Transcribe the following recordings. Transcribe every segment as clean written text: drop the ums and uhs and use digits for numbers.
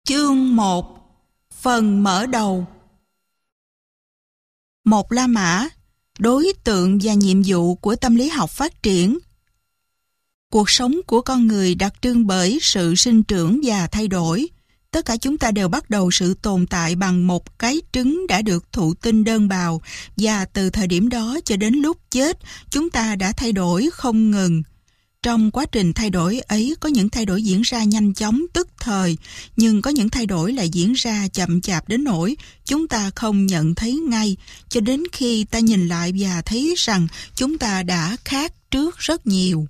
Chương 1. Phần mở đầu. Một La Mã, đối tượng và nhiệm vụ của tâm lý học phát triển. Cuộc sống của con người đặc trưng bởi sự sinh trưởng và thay đổi. Tất cả chúng ta đều bắt đầu sự tồn tại bằng một cái trứng đã được thụ tinh đơn bào, và từ thời điểm đó cho đến lúc chết, chúng ta đã thay đổi không ngừng. Trong quá trình thay đổi ấy có những thay đổi diễn ra nhanh chóng tức thời, nhưng có những thay đổi lại diễn ra chậm chạp đến nỗi chúng ta không nhận thấy ngay, cho đến khi ta nhìn lại và thấy rằng chúng ta đã khác trước rất nhiều.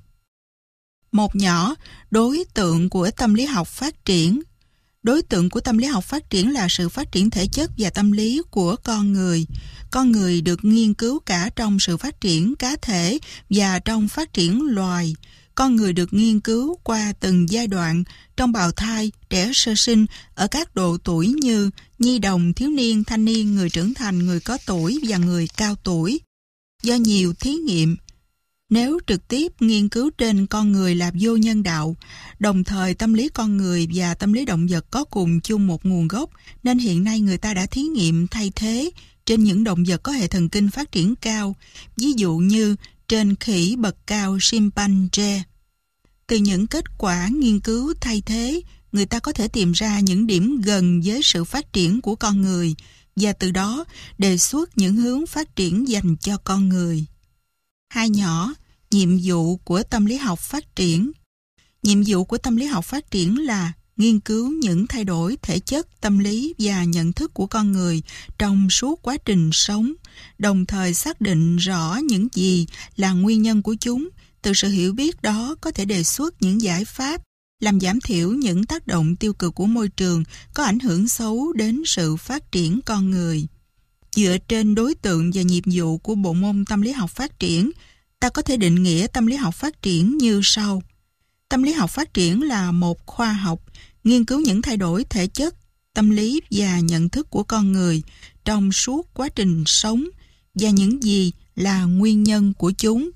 Một nhỏ, đối tượng của tâm lý học phát triển. Đối tượng của tâm lý học phát triển là sự phát triển thể chất và tâm lý của con người. Con người được nghiên cứu cả trong sự phát triển cá thể và trong phát triển loài. Con người được nghiên cứu qua từng giai đoạn trong bào thai, trẻ sơ sinh ở các độ tuổi như nhi đồng, thiếu niên, thanh niên, người trưởng thành, người có tuổi và người cao tuổi. Do nhiều thí nghiệm, nếu trực tiếp nghiên cứu trên con người là vô nhân đạo, đồng thời tâm lý con người và tâm lý động vật có cùng chung một nguồn gốc, nên hiện nay người ta đã thí nghiệm thay thế trên những động vật có hệ thần kinh phát triển cao, ví dụ như trên khỉ bậc cao chimpanzee. Từ những kết quả nghiên cứu thay thế, người ta có thể tìm ra những điểm gần với sự phát triển của con người và từ đó đề xuất những hướng phát triển dành cho con người. Hai nhỏ, nhiệm vụ của tâm lý học phát triển. Nhiệm vụ của tâm lý học phát triển là nghiên cứu những thay đổi thể chất, tâm lý và nhận thức của con người trong suốt quá trình sống, đồng thời xác định rõ những gì là nguyên nhân của chúng. Từ sự hiểu biết đó có thể đề xuất những giải pháp làm giảm thiểu những tác động tiêu cực của môi trường có ảnh hưởng xấu đến sự phát triển con người. Dựa trên đối tượng và nhiệm vụ của bộ môn tâm lý học phát triển, ta có thể định nghĩa tâm lý học phát triển như sau. Tâm lý học phát triển là một khoa học nghiên cứu những thay đổi thể chất, tâm lý và nhận thức của con người trong suốt quá trình sống và những gì là nguyên nhân của chúng.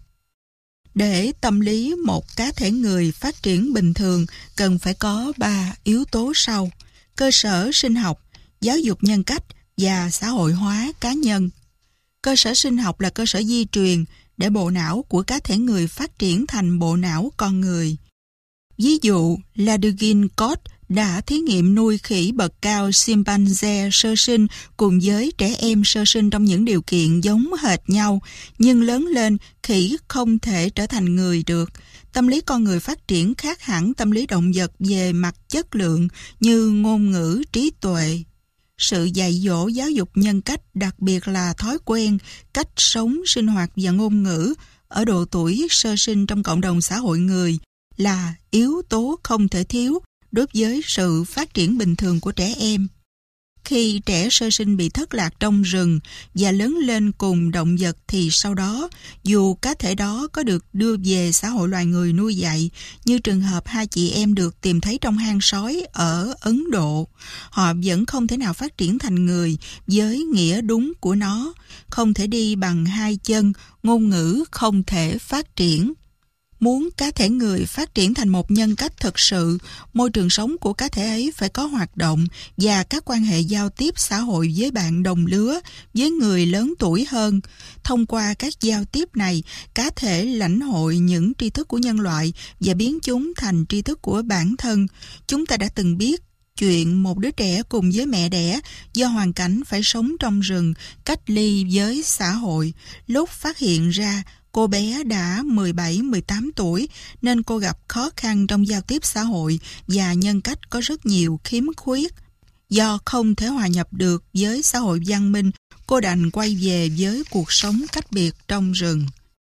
Để tâm lý một cá thể người phát triển bình thường cần phải có 3 yếu tố sau: cơ sở sinh học, giáo dục nhân cách và xã hội hóa cá nhân. Cơ sở sinh học là cơ sở di truyền để bộ não của cá thể người phát triển thành bộ não con người. Ví dụ, Ladugin-Koch đã thí nghiệm nuôi khỉ bậc cao chimpanzee sơ sinh cùng với trẻ em sơ sinh trong những điều kiện giống hệt nhau, nhưng lớn lên khỉ không thể trở thành người được. Tâm lý con người phát triển khác hẳn tâm lý động vật về mặt chất lượng như ngôn ngữ, trí tuệ. Sự dạy dỗ giáo dục nhân cách, đặc biệt là thói quen, cách sống, sinh hoạt và ngôn ngữ ở độ tuổi sơ sinh trong cộng đồng xã hội người là yếu tố không thể thiếu đối với sự phát triển bình thường của trẻ em. Khi trẻ sơ sinh bị thất lạc trong rừng và lớn lên cùng động vật thì sau đó, dù cá thể đó có được đưa về xã hội loài người nuôi dạy, như trường hợp hai chị em được tìm thấy trong hang sói ở Ấn Độ, họ vẫn không thể nào phát triển thành người với nghĩa đúng của nó, không thể đi bằng hai chân, ngôn ngữ không thể phát triển. Muốn cá thể người phát triển thành một nhân cách thực sự, môi trường sống của cá thể ấy phải có hoạt động và các quan hệ giao tiếp xã hội với bạn đồng lứa, với người lớn tuổi hơn. Thông qua các giao tiếp này, cá thể lãnh hội những tri thức của nhân loại và biến chúng thành tri thức của bản thân. Chúng ta đã từng biết chuyện một đứa trẻ cùng với mẹ đẻ do hoàn cảnh phải sống trong rừng, cách ly với xã hội. Lúc phát hiện ra cô bé đã 17-18 tuổi nên cô gặp khó khăn trong giao tiếp xã hội và nhân cách có rất nhiều khiếm khuyết. Do không thể hòa nhập được với xã hội văn minh, cô đành quay về với cuộc sống cách biệt trong rừng.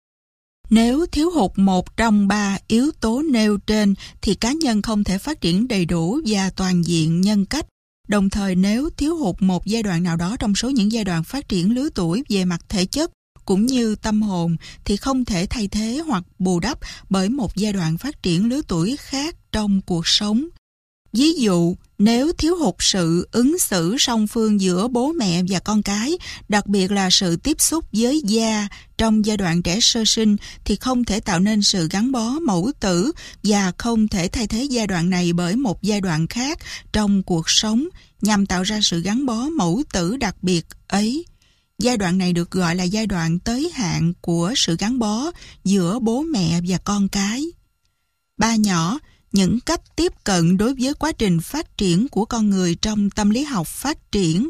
Nếu thiếu hụt một trong 3 yếu tố nêu trên thì cá nhân không thể phát triển đầy đủ và toàn diện nhân cách. Đồng thời nếu thiếu hụt một giai đoạn nào đó trong số những giai đoạn phát triển lứa tuổi về mặt thể chất cũng như tâm hồn thì không thể thay thế hoặc bù đắp bởi một giai đoạn phát triển lứa tuổi khác trong cuộc sống. Ví dụ, Nếu thiếu hụt sự ứng xử song phương giữa bố mẹ và con cái, đặc biệt là sự tiếp xúc với da trong giai đoạn trẻ sơ sinh, thì không thể tạo nên sự gắn bó mẫu tử và không thể thay thế giai đoạn này bởi một giai đoạn khác trong cuộc sống nhằm tạo ra sự gắn bó mẫu tử đặc biệt ấy. Giai đoạn này được gọi là giai đoạn tới hạn của sự gắn bó giữa bố mẹ và con cái. Ba nhỏ, những cách tiếp cận đối với quá trình phát triển của con người trong tâm lý học phát triển.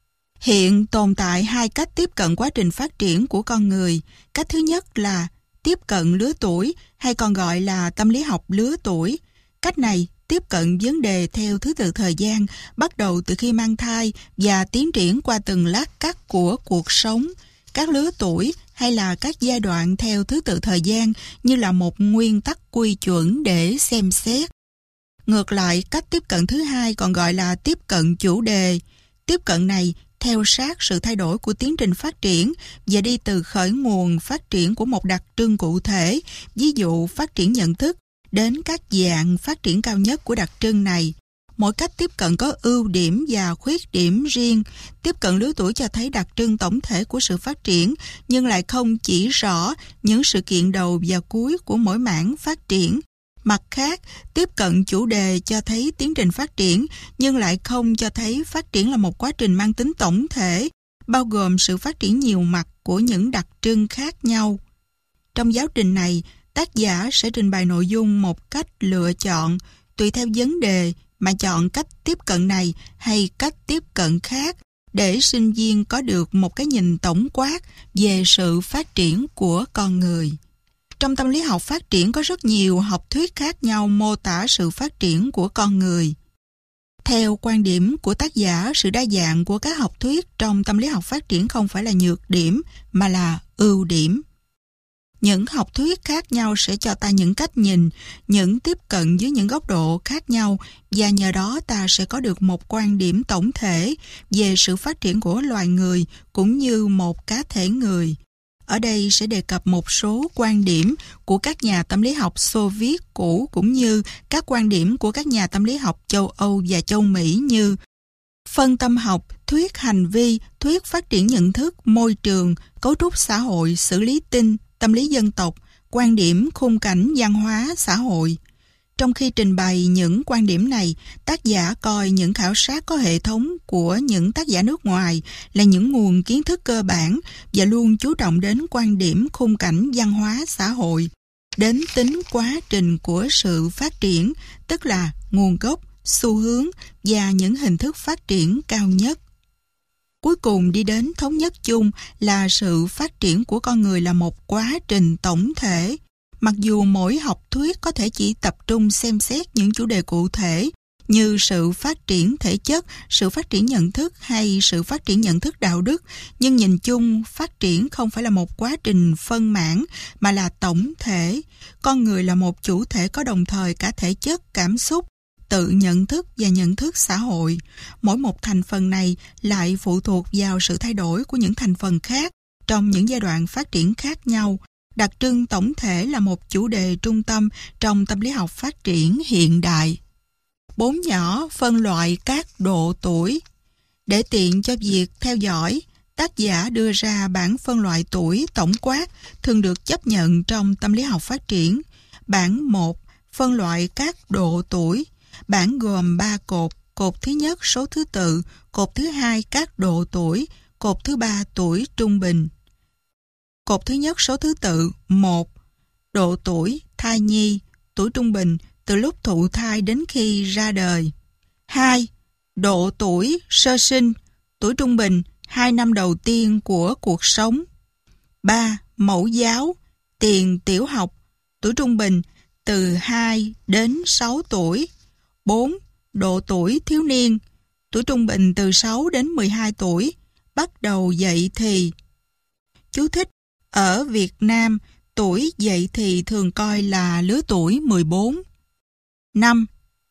Hiện tồn tại hai cách tiếp cận quá trình phát triển của con người. Cách thứ nhất là tiếp cận lứa tuổi, hay còn gọi là tâm lý học lứa tuổi. Cách này tiếp cận vấn đề theo thứ tự thời gian, bắt đầu từ khi mang thai và tiến triển qua từng lát cắt của cuộc sống. Các lứa tuổi hay là các giai đoạn theo thứ tự thời gian như là một nguyên tắc quy chuẩn để xem xét. Ngược lại, cách tiếp cận thứ hai còn gọi là tiếp cận chủ đề. Tiếp cận này theo sát sự thay đổi của tiến trình phát triển và đi từ khởi nguồn phát triển của một đặc trưng cụ thể, ví dụ phát triển nhận thức, đến các dạng phát triển cao nhất của đặc trưng này. Mỗi cách tiếp cận có ưu điểm và khuyết điểm riêng. Tiếp cận lứa tuổi cho thấy đặc trưng tổng thể của sự phát triển, nhưng lại không chỉ rõ những sự kiện đầu và cuối của mỗi mảng phát triển. Mặt khác, tiếp cận chủ đề cho thấy tiến trình phát triển, nhưng lại không cho thấy phát triển là một quá trình mang tính tổng thể, bao gồm sự phát triển nhiều mặt của những đặc trưng khác nhau. Trong giáo trình này, tác giả sẽ trình bày nội dung một cách lựa chọn, tùy theo vấn đề mà chọn cách tiếp cận này hay cách tiếp cận khác, để sinh viên có được một cái nhìn tổng quát về sự phát triển của con người. Trong tâm lý học phát triển có rất nhiều học thuyết khác nhau mô tả sự phát triển của con người. Theo quan điểm của tác giả, sự đa dạng của các học thuyết trong tâm lý học phát triển không phải là nhược điểm mà là ưu điểm. Những học thuyết khác nhau sẽ cho ta những cách nhìn, những tiếp cận dưới những góc độ khác nhau, và nhờ đó ta sẽ có được một quan điểm tổng thể về sự phát triển của loài người cũng như một cá thể người. Ở đây sẽ đề cập một số quan điểm của các nhà tâm lý học Xô Viết cũ cũng như các quan điểm của các nhà tâm lý học châu Âu và châu Mỹ như phân tâm học, thuyết hành vi, thuyết phát triển nhận thức, môi trường, cấu trúc xã hội, xử lý tin, tâm lý dân tộc, quan điểm khung cảnh văn hóa xã hội. Trong khi trình bày những quan điểm này, tác giả coi những khảo sát có hệ thống của những tác giả nước ngoài là những nguồn kiến thức cơ bản và luôn chú trọng đến quan điểm khung cảnh văn hóa xã hội, đến tính quá trình của sự phát triển, tức là nguồn gốc, xu hướng và những hình thức phát triển cao nhất. Cuối cùng đi đến thống nhất chung là sự phát triển của con người là một quá trình tổng thể. Mặc dù mỗi học thuyết có thể chỉ tập trung xem xét những chủ đề cụ thể như sự phát triển thể chất, sự phát triển nhận thức hay sự phát triển nhận thức đạo đức, nhưng nhìn chung phát triển không phải là một quá trình phân mảng mà là tổng thể. Con người là một chủ thể có đồng thời cả thể chất, cảm xúc, tự nhận thức và nhận thức xã hội. Mỗi một thành phần này lại phụ thuộc vào sự thay đổi của những thành phần khác trong những giai đoạn phát triển khác nhau. Đặc trưng tổng thể là một chủ đề trung tâm trong tâm lý học phát triển hiện đại. 4 nhỏ phân loại các độ tuổi. Để tiện cho việc theo dõi, tác giả đưa ra bảng phân loại tuổi tổng quát thường được chấp nhận trong tâm lý học phát triển. Bảng 1 phân loại các độ tuổi. Bảng gồm 3 cột. Cột thứ nhất số thứ tự, cột thứ hai các độ tuổi, cột thứ ba tuổi trung bình. Cột thứ nhất số thứ tự. 1. Độ tuổi thai nhi, tuổi trung bình từ lúc thụ thai đến khi ra đời. 2. Độ tuổi sơ sinh, tuổi trung bình 2 năm đầu tiên của cuộc sống. 3. Mẫu giáo, tiền tiểu học, tuổi trung bình từ 2 đến 6 tuổi. 4. Độ tuổi thiếu niên, tuổi trung bình từ 6 đến 12 tuổi, bắt đầu dậy thì. Chú thích: ở Việt Nam, tuổi dậy thì thường coi là lứa tuổi 14. 5.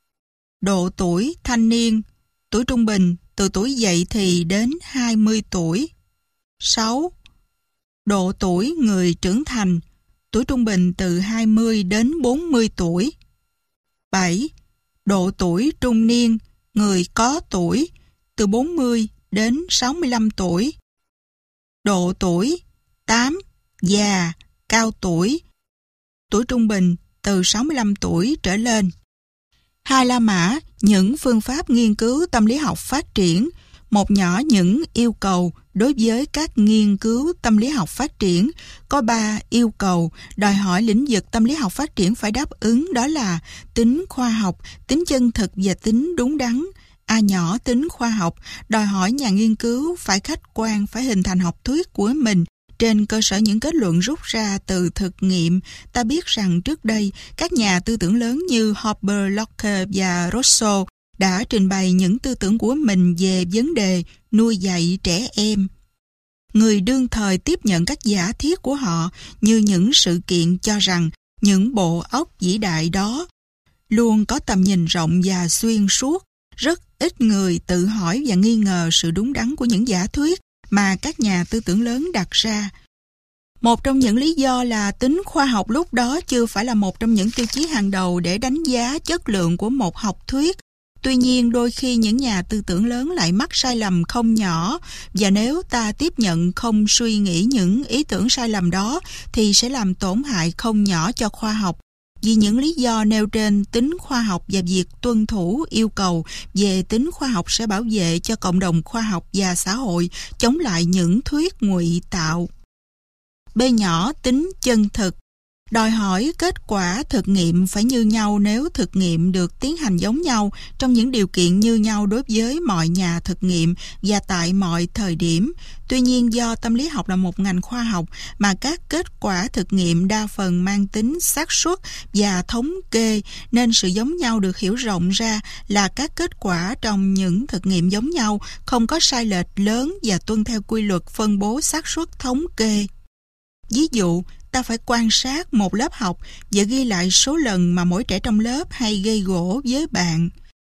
Độ tuổi thanh niên, tuổi trung bình từ tuổi dậy thì đến 20 tuổi. 6. Độ tuổi người trưởng thành, tuổi trung bình từ 20 đến 40 tuổi. 7. Độ tuổi trung niên, người có tuổi, từ 40 đến 65 tuổi. Độ tuổi 8, già, cao tuổi, tuổi trung bình từ 65 tuổi trở lên. 2 La Mã, những phương pháp nghiên cứu tâm lý học phát triển. Một nhỏ những yêu cầu đối với các nghiên cứu tâm lý học phát triển. Có 3 yêu cầu đòi hỏi lĩnh vực tâm lý học phát triển phải đáp ứng, đó là tính khoa học, tính chân thực và tính đúng đắn. A nhỏ tính khoa học đòi hỏi nhà nghiên cứu phải khách quan, phải hình thành học thuyết của mình trên cơ sở những kết luận rút ra từ thực nghiệm. Ta biết rằng trước đây, các nhà tư tưởng lớn như Hobbes, Locke và Rousseau đã trình bày những tư tưởng của mình về vấn đề nuôi dạy trẻ em. Người đương thời tiếp nhận các giả thiết của họ như những sự kiện cho rằng những bộ óc vĩ đại đó luôn có tầm nhìn rộng và xuyên suốt. Rất ít người tự hỏi và nghi ngờ sự đúng đắn của những giả thuyết mà các nhà tư tưởng lớn đặt ra. Một trong những lý do là tính khoa học lúc đó chưa phải là một trong những tiêu chí hàng đầu để đánh giá chất lượng của một học thuyết. Tuy nhiên, đôi khi những nhà tư tưởng lớn lại mắc sai lầm không nhỏ, và nếu ta tiếp nhận không suy nghĩ những ý tưởng sai lầm đó thì sẽ làm tổn hại không nhỏ cho khoa học. Vì những lý do nêu trên, tính khoa học và việc tuân thủ yêu cầu về tính khoa học sẽ bảo vệ cho cộng đồng khoa học và xã hội chống lại những thuyết ngụy tạo. B nhỏ tính chân thực đòi hỏi kết quả thực nghiệm phải như nhau nếu thực nghiệm được tiến hành giống nhau trong những điều kiện như nhau đối với mọi nhà thực nghiệm và tại mọi thời điểm. Tuy nhiên, do tâm lý học là một ngành khoa học mà các kết quả thực nghiệm đa phần mang tính xác suất và thống kê, nên sự giống nhau được hiểu rộng ra là các kết quả trong những thực nghiệm giống nhau không có sai lệch lớn và tuân theo quy luật phân bố xác suất thống kê. Ví dụ, ta phải quan sát một lớp học và ghi lại số lần mà mỗi trẻ trong lớp hay gây gổ với bạn.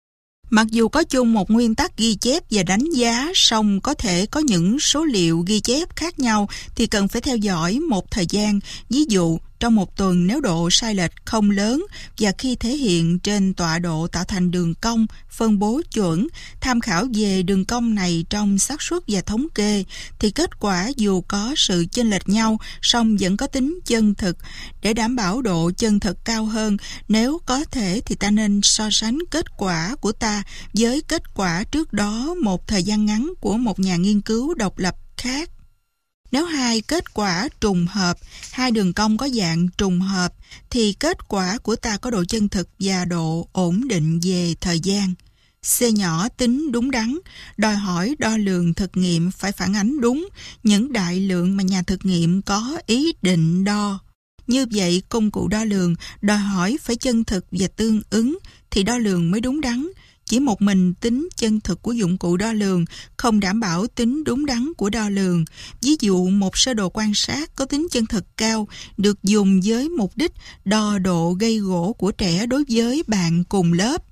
Mặc dù có chung một nguyên tắc ghi chép và đánh giá, song có thể có những số liệu ghi chép khác nhau thì cần phải theo dõi một thời gian. Ví dụ, trong một tuần nếu độ sai lệch không lớn và khi thể hiện trên tọa độ tạo thành đường cong, phân bố chuẩn, tham khảo về đường cong này trong xác suất và thống kê, thì kết quả dù có sự chênh lệch nhau, song vẫn có tính chân thực. Để đảm bảo độ chân thực cao hơn, nếu có thể thì ta nên so sánh kết quả của ta với kết quả trước đó một thời gian ngắn của một nhà nghiên cứu độc lập khác. Nếu hai kết quả trùng hợp, hai đường cong có dạng trùng hợp, thì kết quả của ta có độ chân thực và độ ổn định về thời gian. C nhỏ tính đúng đắn, đòi hỏi đo lường thực nghiệm phải phản ánh đúng những đại lượng mà nhà thực nghiệm có ý định đo. Như vậy, công cụ đo lường đòi hỏi phải chân thực và tương ứng thì đo lường mới đúng đắn. Chỉ một mình tính chân thực của dụng cụ đo lường không đảm bảo tính đúng đắn của đo lường. Ví dụ, một sơ đồ quan sát có tính chân thực cao được dùng với mục đích đo độ gây gổ của trẻ đối với bạn cùng lớp.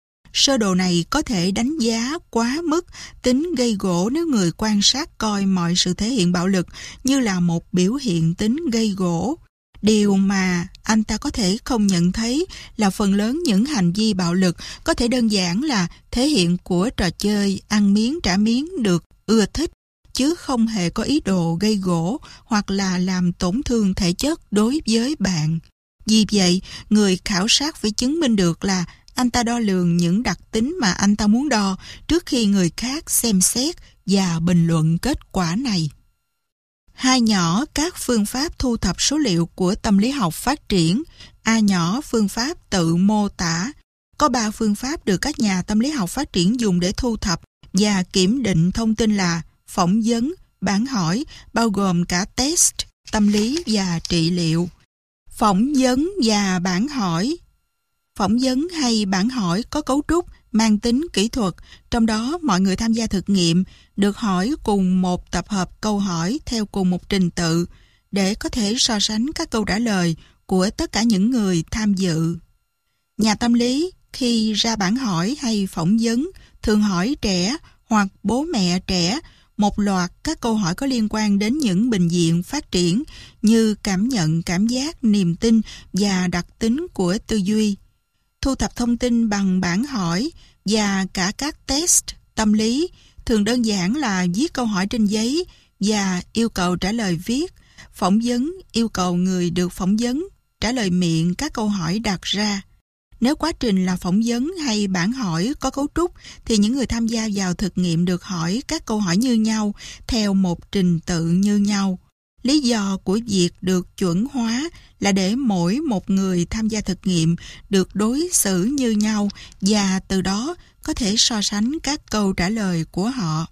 Sơ đồ này có thể đánh giá quá mức tính gây gổ nếu người quan sát coi mọi sự thể hiện bạo lực như là một biểu hiện tính gây gổ. Điều mà anh ta có thể không nhận thấy là phần lớn những hành vi bạo lực có thể đơn giản là thể hiện của trò chơi ăn miếng trả miếng được ưa thích, chứ không hề có ý đồ gây gổ hoặc là làm tổn thương thể chất đối với bạn. Vì vậy, người khảo sát phải chứng minh được là anh ta đo lường những đặc tính mà anh ta muốn đo trước khi người khác xem xét và bình luận kết quả này. Hai nhỏ các phương pháp thu thập số liệu của tâm lý học phát triển. A nhỏ phương pháp tự mô tả. Có 3 phương pháp được các nhà tâm lý học phát triển dùng để thu thập và kiểm định thông tin là phỏng vấn, bản hỏi, bao gồm cả test, tâm lý và trị liệu. Phỏng vấn và bản hỏi. Phỏng vấn hay bản hỏi có cấu trúc mang tính kỹ thuật, trong đó mọi người tham gia thực nghiệm được hỏi cùng một tập hợp câu hỏi theo cùng một trình tự để có thể so sánh các câu trả lời của tất cả những người tham dự. Nhà tâm lý khi ra bản hỏi hay phỏng vấn thường hỏi trẻ hoặc bố mẹ trẻ một loạt các câu hỏi có liên quan đến những bình diện phát triển như cảm nhận, cảm giác, niềm tin và đặc tính của tư duy. thu thập thông tin bằng bản hỏi và cả các test tâm lý, thường đơn giản là viết câu hỏi trên giấy và yêu cầu trả lời viết. Phỏng vấn yêu cầu người được phỏng vấn trả lời miệng các câu hỏi đặt ra. Nếu quá trình là phỏng vấn hay bản hỏi có cấu trúc thì những người tham gia vào thực nghiệm được hỏi các câu hỏi như nhau theo một trình tự như nhau. Lý do của việc được chuẩn hóa là để mỗi một người tham gia thực nghiệm được đối xử như nhau và từ đó có thể so sánh các câu trả lời của họ.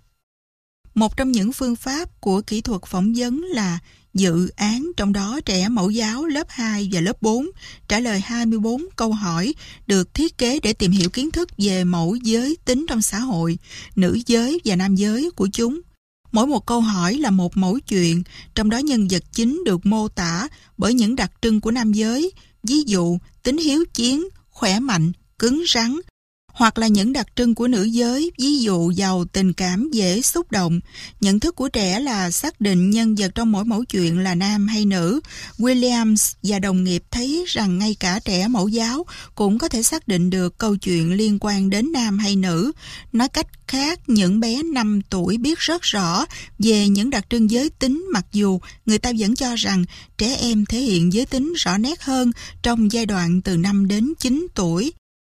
Một trong những phương pháp của kỹ thuật phỏng vấn là dự án, trong đó trẻ mẫu giáo lớp 2 và lớp 4 trả lời 24 câu hỏi được thiết kế để tìm hiểu kiến thức về mẫu giới tính trong xã hội, nữ giới và nam giới của chúng. Mỗi một câu hỏi là một mẫu chuyện, trong đó nhân vật chính được mô tả bởi những đặc trưng của nam giới, ví dụ tính hiếu chiến, khỏe mạnh, cứng rắn, hoặc là những đặc trưng của nữ giới, ví dụ giàu tình cảm, dễ xúc động. Nhận thức của trẻ là xác định nhân vật trong mỗi mẫu chuyện là nam hay nữ. Williams và đồng nghiệp thấy rằng ngay cả trẻ mẫu giáo cũng có thể xác định được câu chuyện liên quan đến nam hay nữ. Nói cách khác, những bé 5 tuổi biết rất rõ về những đặc trưng giới tính, mặc dù người ta vẫn cho rằng trẻ em thể hiện giới tính rõ nét hơn trong giai đoạn từ 5 đến 9 tuổi.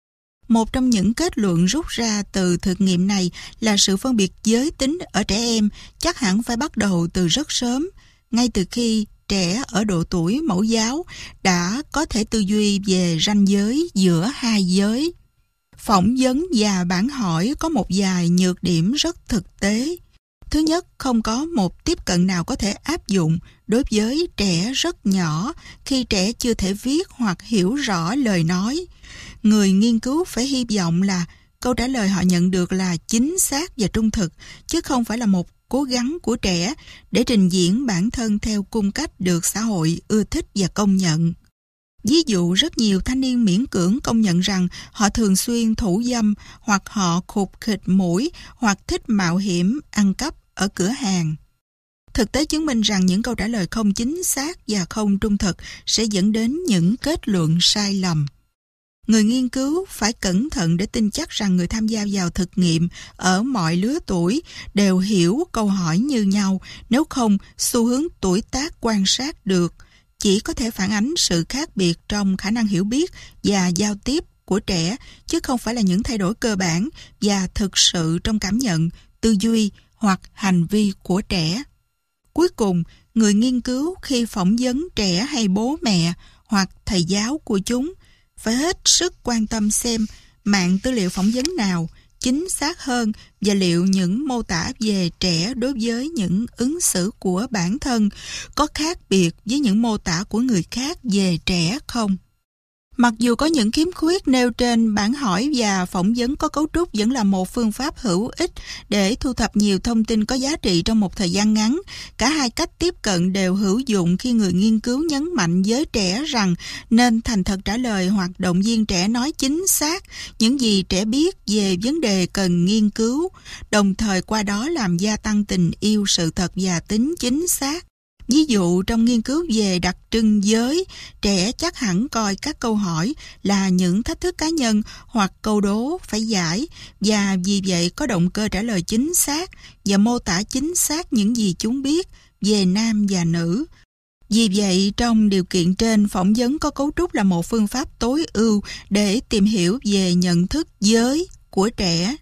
Một trong những kết luận rút ra từ thực nghiệm này là sự phân biệt giới tính ở trẻ em chắc hẳn phải bắt đầu từ rất sớm, ngay từ khi trẻ ở độ tuổi mẫu giáo đã có thể tư duy về ranh giới giữa hai giới. Phỏng vấn và bản hỏi có một vài nhược điểm rất thực tế. Thứ nhất, không có một tiếp cận nào có thể áp dụng đối với trẻ rất nhỏ khi trẻ chưa thể viết hoặc hiểu rõ lời nói. Người nghiên cứu phải hy vọng là câu trả lời họ nhận được là chính xác và trung thực, chứ không phải là một cố gắng của trẻ để trình diễn bản thân theo cung cách được xã hội ưa thích và công nhận. Ví dụ, rất nhiều thanh niên miễn cưỡng công nhận rằng họ thường xuyên thủ dâm, hoặc họ khụt khịt mũi, hoặc thích mạo hiểm, ăn cắp ở cửa hàng. Thực tế chứng minh rằng những câu trả lời không chính xác và không trung thực sẽ dẫn đến những kết luận sai lầm. Người nghiên cứu phải cẩn thận để tin chắc rằng người tham gia vào thực nghiệm ở mọi lứa tuổi đều hiểu câu hỏi như nhau, nếu không, xu hướng tuổi tác quan sát được chỉ có thể phản ánh sự khác biệt trong khả năng hiểu biết và giao tiếp của trẻ, chứ không phải là những thay đổi cơ bản và thực sự trong cảm nhận, tư duy hoặc hành vi của trẻ. Cuối cùng, người nghiên cứu khi phỏng vấn trẻ hay bố mẹ hoặc thầy giáo của chúng phải hết sức quan tâm xem mạng tư liệu phỏng vấn nào chính xác hơn và liệu những mô tả về trẻ đối với những ứng xử của bản thân có khác biệt với những mô tả của người khác về trẻ không. Mặc dù có những khiếm khuyết nêu trên, bản hỏi và phỏng vấn có cấu trúc vẫn là một phương pháp hữu ích để thu thập nhiều thông tin có giá trị trong một thời gian ngắn. Cả hai cách tiếp cận đều hữu dụng khi người nghiên cứu nhấn mạnh với trẻ rằng nên thành thật trả lời hoặc động viên trẻ nói chính xác những gì trẻ biết về vấn đề cần nghiên cứu, đồng thời qua đó làm gia tăng tình yêu sự thật và tính chính xác. Ví dụ, trong nghiên cứu về đặc trưng giới, trẻ chắc hẳn coi các câu hỏi là những thách thức cá nhân hoặc câu đố phải giải, và vì vậy có động cơ trả lời chính xác và mô tả chính xác những gì chúng biết về nam và nữ. Vì vậy, trong điều kiện trên, phỏng vấn có cấu trúc là một phương pháp tối ưu để tìm hiểu về nhận thức giới của trẻ.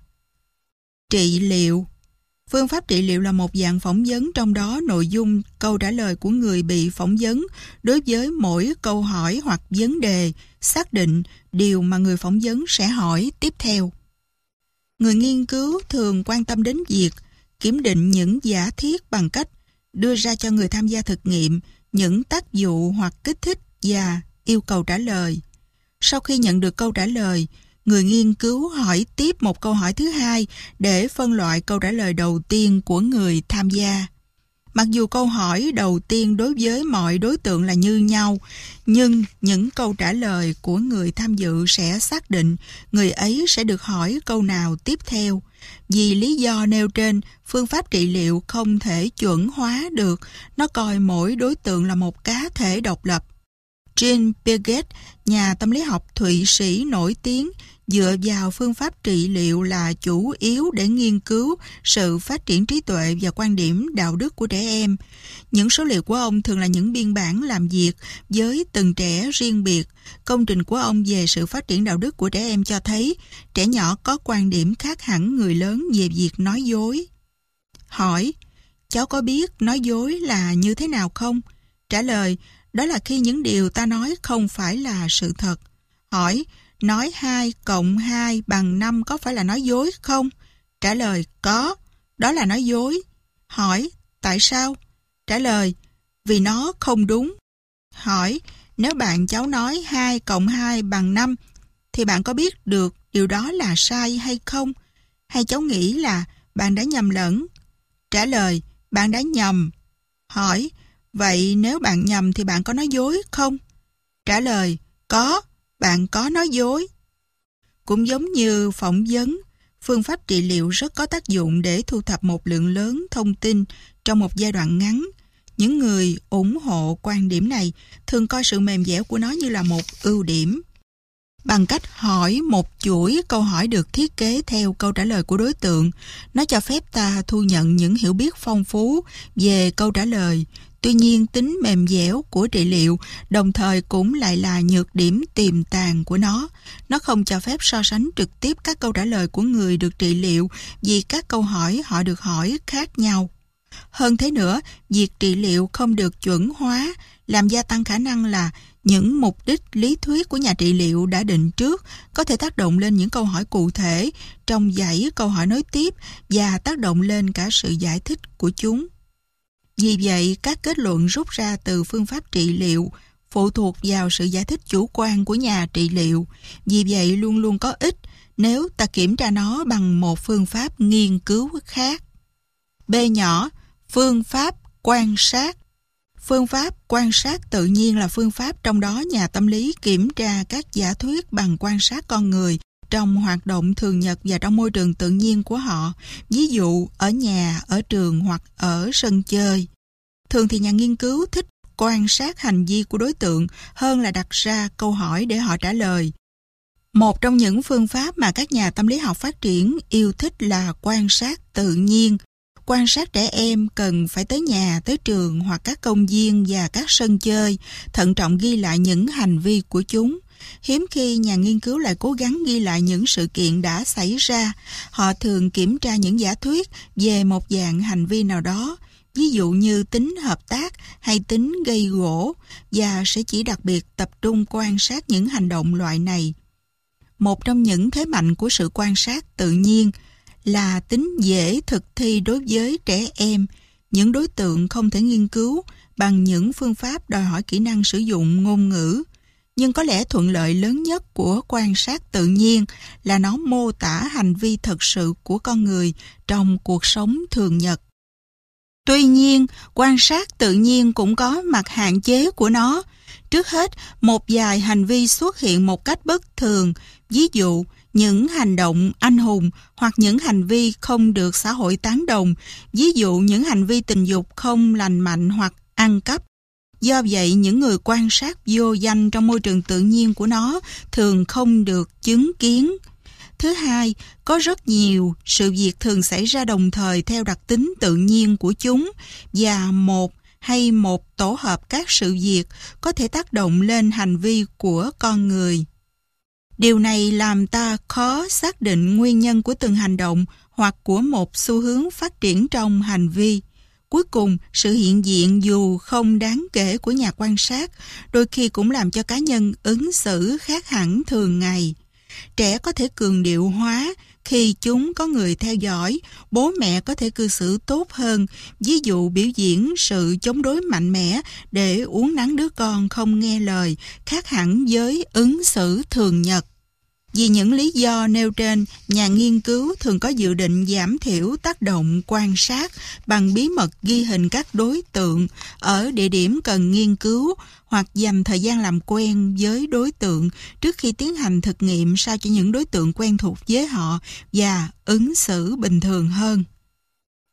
Trị liệu. Phương pháp trị liệu là một dạng phỏng vấn, trong đó nội dung câu trả lời của người bị phỏng vấn đối với mỗi câu hỏi hoặc vấn đề xác định điều mà người phỏng vấn sẽ hỏi tiếp theo. Người nghiên cứu thường quan tâm đến việc kiểm định những giả thiết bằng cách đưa ra cho người tham gia thực nghiệm những tác dụ hoặc kích thích và yêu cầu trả lời. Sau khi nhận được câu trả lời, người nghiên cứu hỏi tiếp một câu hỏi thứ hai để phân loại câu trả lời đầu tiên của người tham gia. Mặc dù câu hỏi đầu tiên đối với mọi đối tượng là như nhau, nhưng những câu trả lời của người tham dự sẽ xác định người ấy sẽ được hỏi câu nào tiếp theo. Vì lý do nêu trên, phương pháp trị liệu không thể chuẩn hóa được, nó coi mỗi đối tượng là một cá thể độc lập. Jean Piaget, nhà tâm lý học Thụy Sĩ nổi tiếng, dựa vào phương pháp trị liệu là chủ yếu để nghiên cứu sự phát triển trí tuệ và quan điểm đạo đức của trẻ em. Những số liệu của ông thường là những biên bản làm việc với từng trẻ riêng biệt. Công trình của ông về sự phát triển đạo đức của trẻ em cho thấy trẻ nhỏ có quan điểm khác hẳn người lớn về việc nói dối. Hỏi: cháu có biết nói dối là như thế nào không? Trả lời: đó là khi những điều ta nói không phải là sự thật. Hỏi: nói 2 cộng 2 bằng 5 có phải là nói dối không? Trả lời: có, đó là nói dối. Hỏi: tại sao? Trả lời: vì nó không đúng. Hỏi: nếu bạn cháu nói 2 cộng 2 bằng 5 thì bạn có biết được điều đó là sai hay không? Hay cháu nghĩ là bạn đã nhầm lẫn? Trả lời: bạn đã nhầm. Hỏi: vậy nếu bạn nhầm thì bạn có nói dối không? Trả lời: có, bạn có nói dối. Cũng giống như phỏng vấn, phương pháp trị liệu rất có tác dụng để thu thập một lượng lớn thông tin trong một giai đoạn ngắn. Những người ủng hộ quan điểm này thường coi sự mềm dẻo của nó như là một ưu điểm. Bằng cách hỏi một chuỗi câu hỏi được thiết kế theo câu trả lời của đối tượng, nó cho phép ta thu nhận những hiểu biết phong phú về câu trả lời. Tuy nhiên, tính mềm dẻo của trị liệu đồng thời cũng lại là nhược điểm tiềm tàng của nó. Nó không cho phép so sánh trực tiếp các câu trả lời của người được trị liệu vì các câu hỏi họ được hỏi khác nhau. Hơn thế nữa, việc trị liệu không được chuẩn hóa, làm gia tăng khả năng là những mục đích lý thuyết của nhà trị liệu đã định trước có thể tác động lên những câu hỏi cụ thể trong dãy câu hỏi nối tiếp và tác động lên cả sự giải thích của chúng. Vì vậy, các kết luận rút ra từ phương pháp trị liệu phụ thuộc vào sự giải thích chủ quan của nhà trị liệu. Vì vậy, luôn luôn có ích nếu ta kiểm tra nó bằng một phương pháp nghiên cứu khác. B nhỏ, phương pháp quan sát. Phương pháp quan sát tự nhiên là phương pháp trong đó nhà tâm lý kiểm tra các giả thuyết bằng quan sát con người trong hoạt động thường nhật và trong môi trường tự nhiên của họ, ví dụ ở nhà, ở trường hoặc ở sân chơi. Thường thì nhà nghiên cứu thích quan sát hành vi của đối tượng hơn là đặt ra câu hỏi để họ trả lời. Một trong những phương pháp mà các nhà tâm lý học phát triển yêu thích là quan sát tự nhiên. Quan sát trẻ em cần phải tới nhà, tới trường hoặc các công viên và các sân chơi, thận trọng ghi lại những hành vi của chúng. Hiếm khi nhà nghiên cứu lại cố gắng ghi lại những sự kiện đã xảy ra. Họ thường kiểm tra những giả thuyết về một dạng hành vi nào đó, ví dụ như tính hợp tác hay tính gây gổ, và sẽ chỉ đặc biệt tập trung quan sát những hành động loại này. Một trong những thế mạnh của sự quan sát tự nhiên là tính dễ thực thi đối với trẻ em. Những đối tượng không thể nghiên cứu bằng những phương pháp đòi hỏi kỹ năng sử dụng ngôn ngữ. Nhưng có lẽ thuận lợi lớn nhất của quan sát tự nhiên là nó mô tả hành vi thật sự của con người trong cuộc sống thường nhật. Tuy nhiên, quan sát tự nhiên cũng có mặt hạn chế của nó. Trước hết, một vài hành vi xuất hiện một cách bất thường, ví dụ những hành động anh hùng hoặc những hành vi không được xã hội tán đồng, ví dụ những hành vi tình dục không lành mạnh hoặc ăn cắp. Do vậy, những người quan sát vô danh trong môi trường tự nhiên của nó thường không được chứng kiến. Thứ hai, có rất nhiều sự việc thường xảy ra đồng thời theo đặc tính tự nhiên của chúng, và một hay một tổ hợp các sự việc có thể tác động lên hành vi của con người. Điều này làm ta khó xác định nguyên nhân của từng hành động hoặc của một xu hướng phát triển trong hành vi. Cuối cùng, sự hiện diện dù không đáng kể của nhà quan sát, đôi khi cũng làm cho cá nhân ứng xử khác hẳn thường ngày. Trẻ có thể cường điệu hóa khi chúng có người theo dõi, bố mẹ có thể cư xử tốt hơn, ví dụ biểu diễn sự chống đối mạnh mẽ để uốn nắn đứa con không nghe lời, khác hẳn với ứng xử thường nhật. Vì những lý do nêu trên, nhà nghiên cứu thường có dự định giảm thiểu tác động quan sát bằng bí mật ghi hình các đối tượng ở địa điểm cần nghiên cứu hoặc dành thời gian làm quen với đối tượng trước khi tiến hành thực nghiệm sao cho những đối tượng quen thuộc với họ và ứng xử bình thường hơn.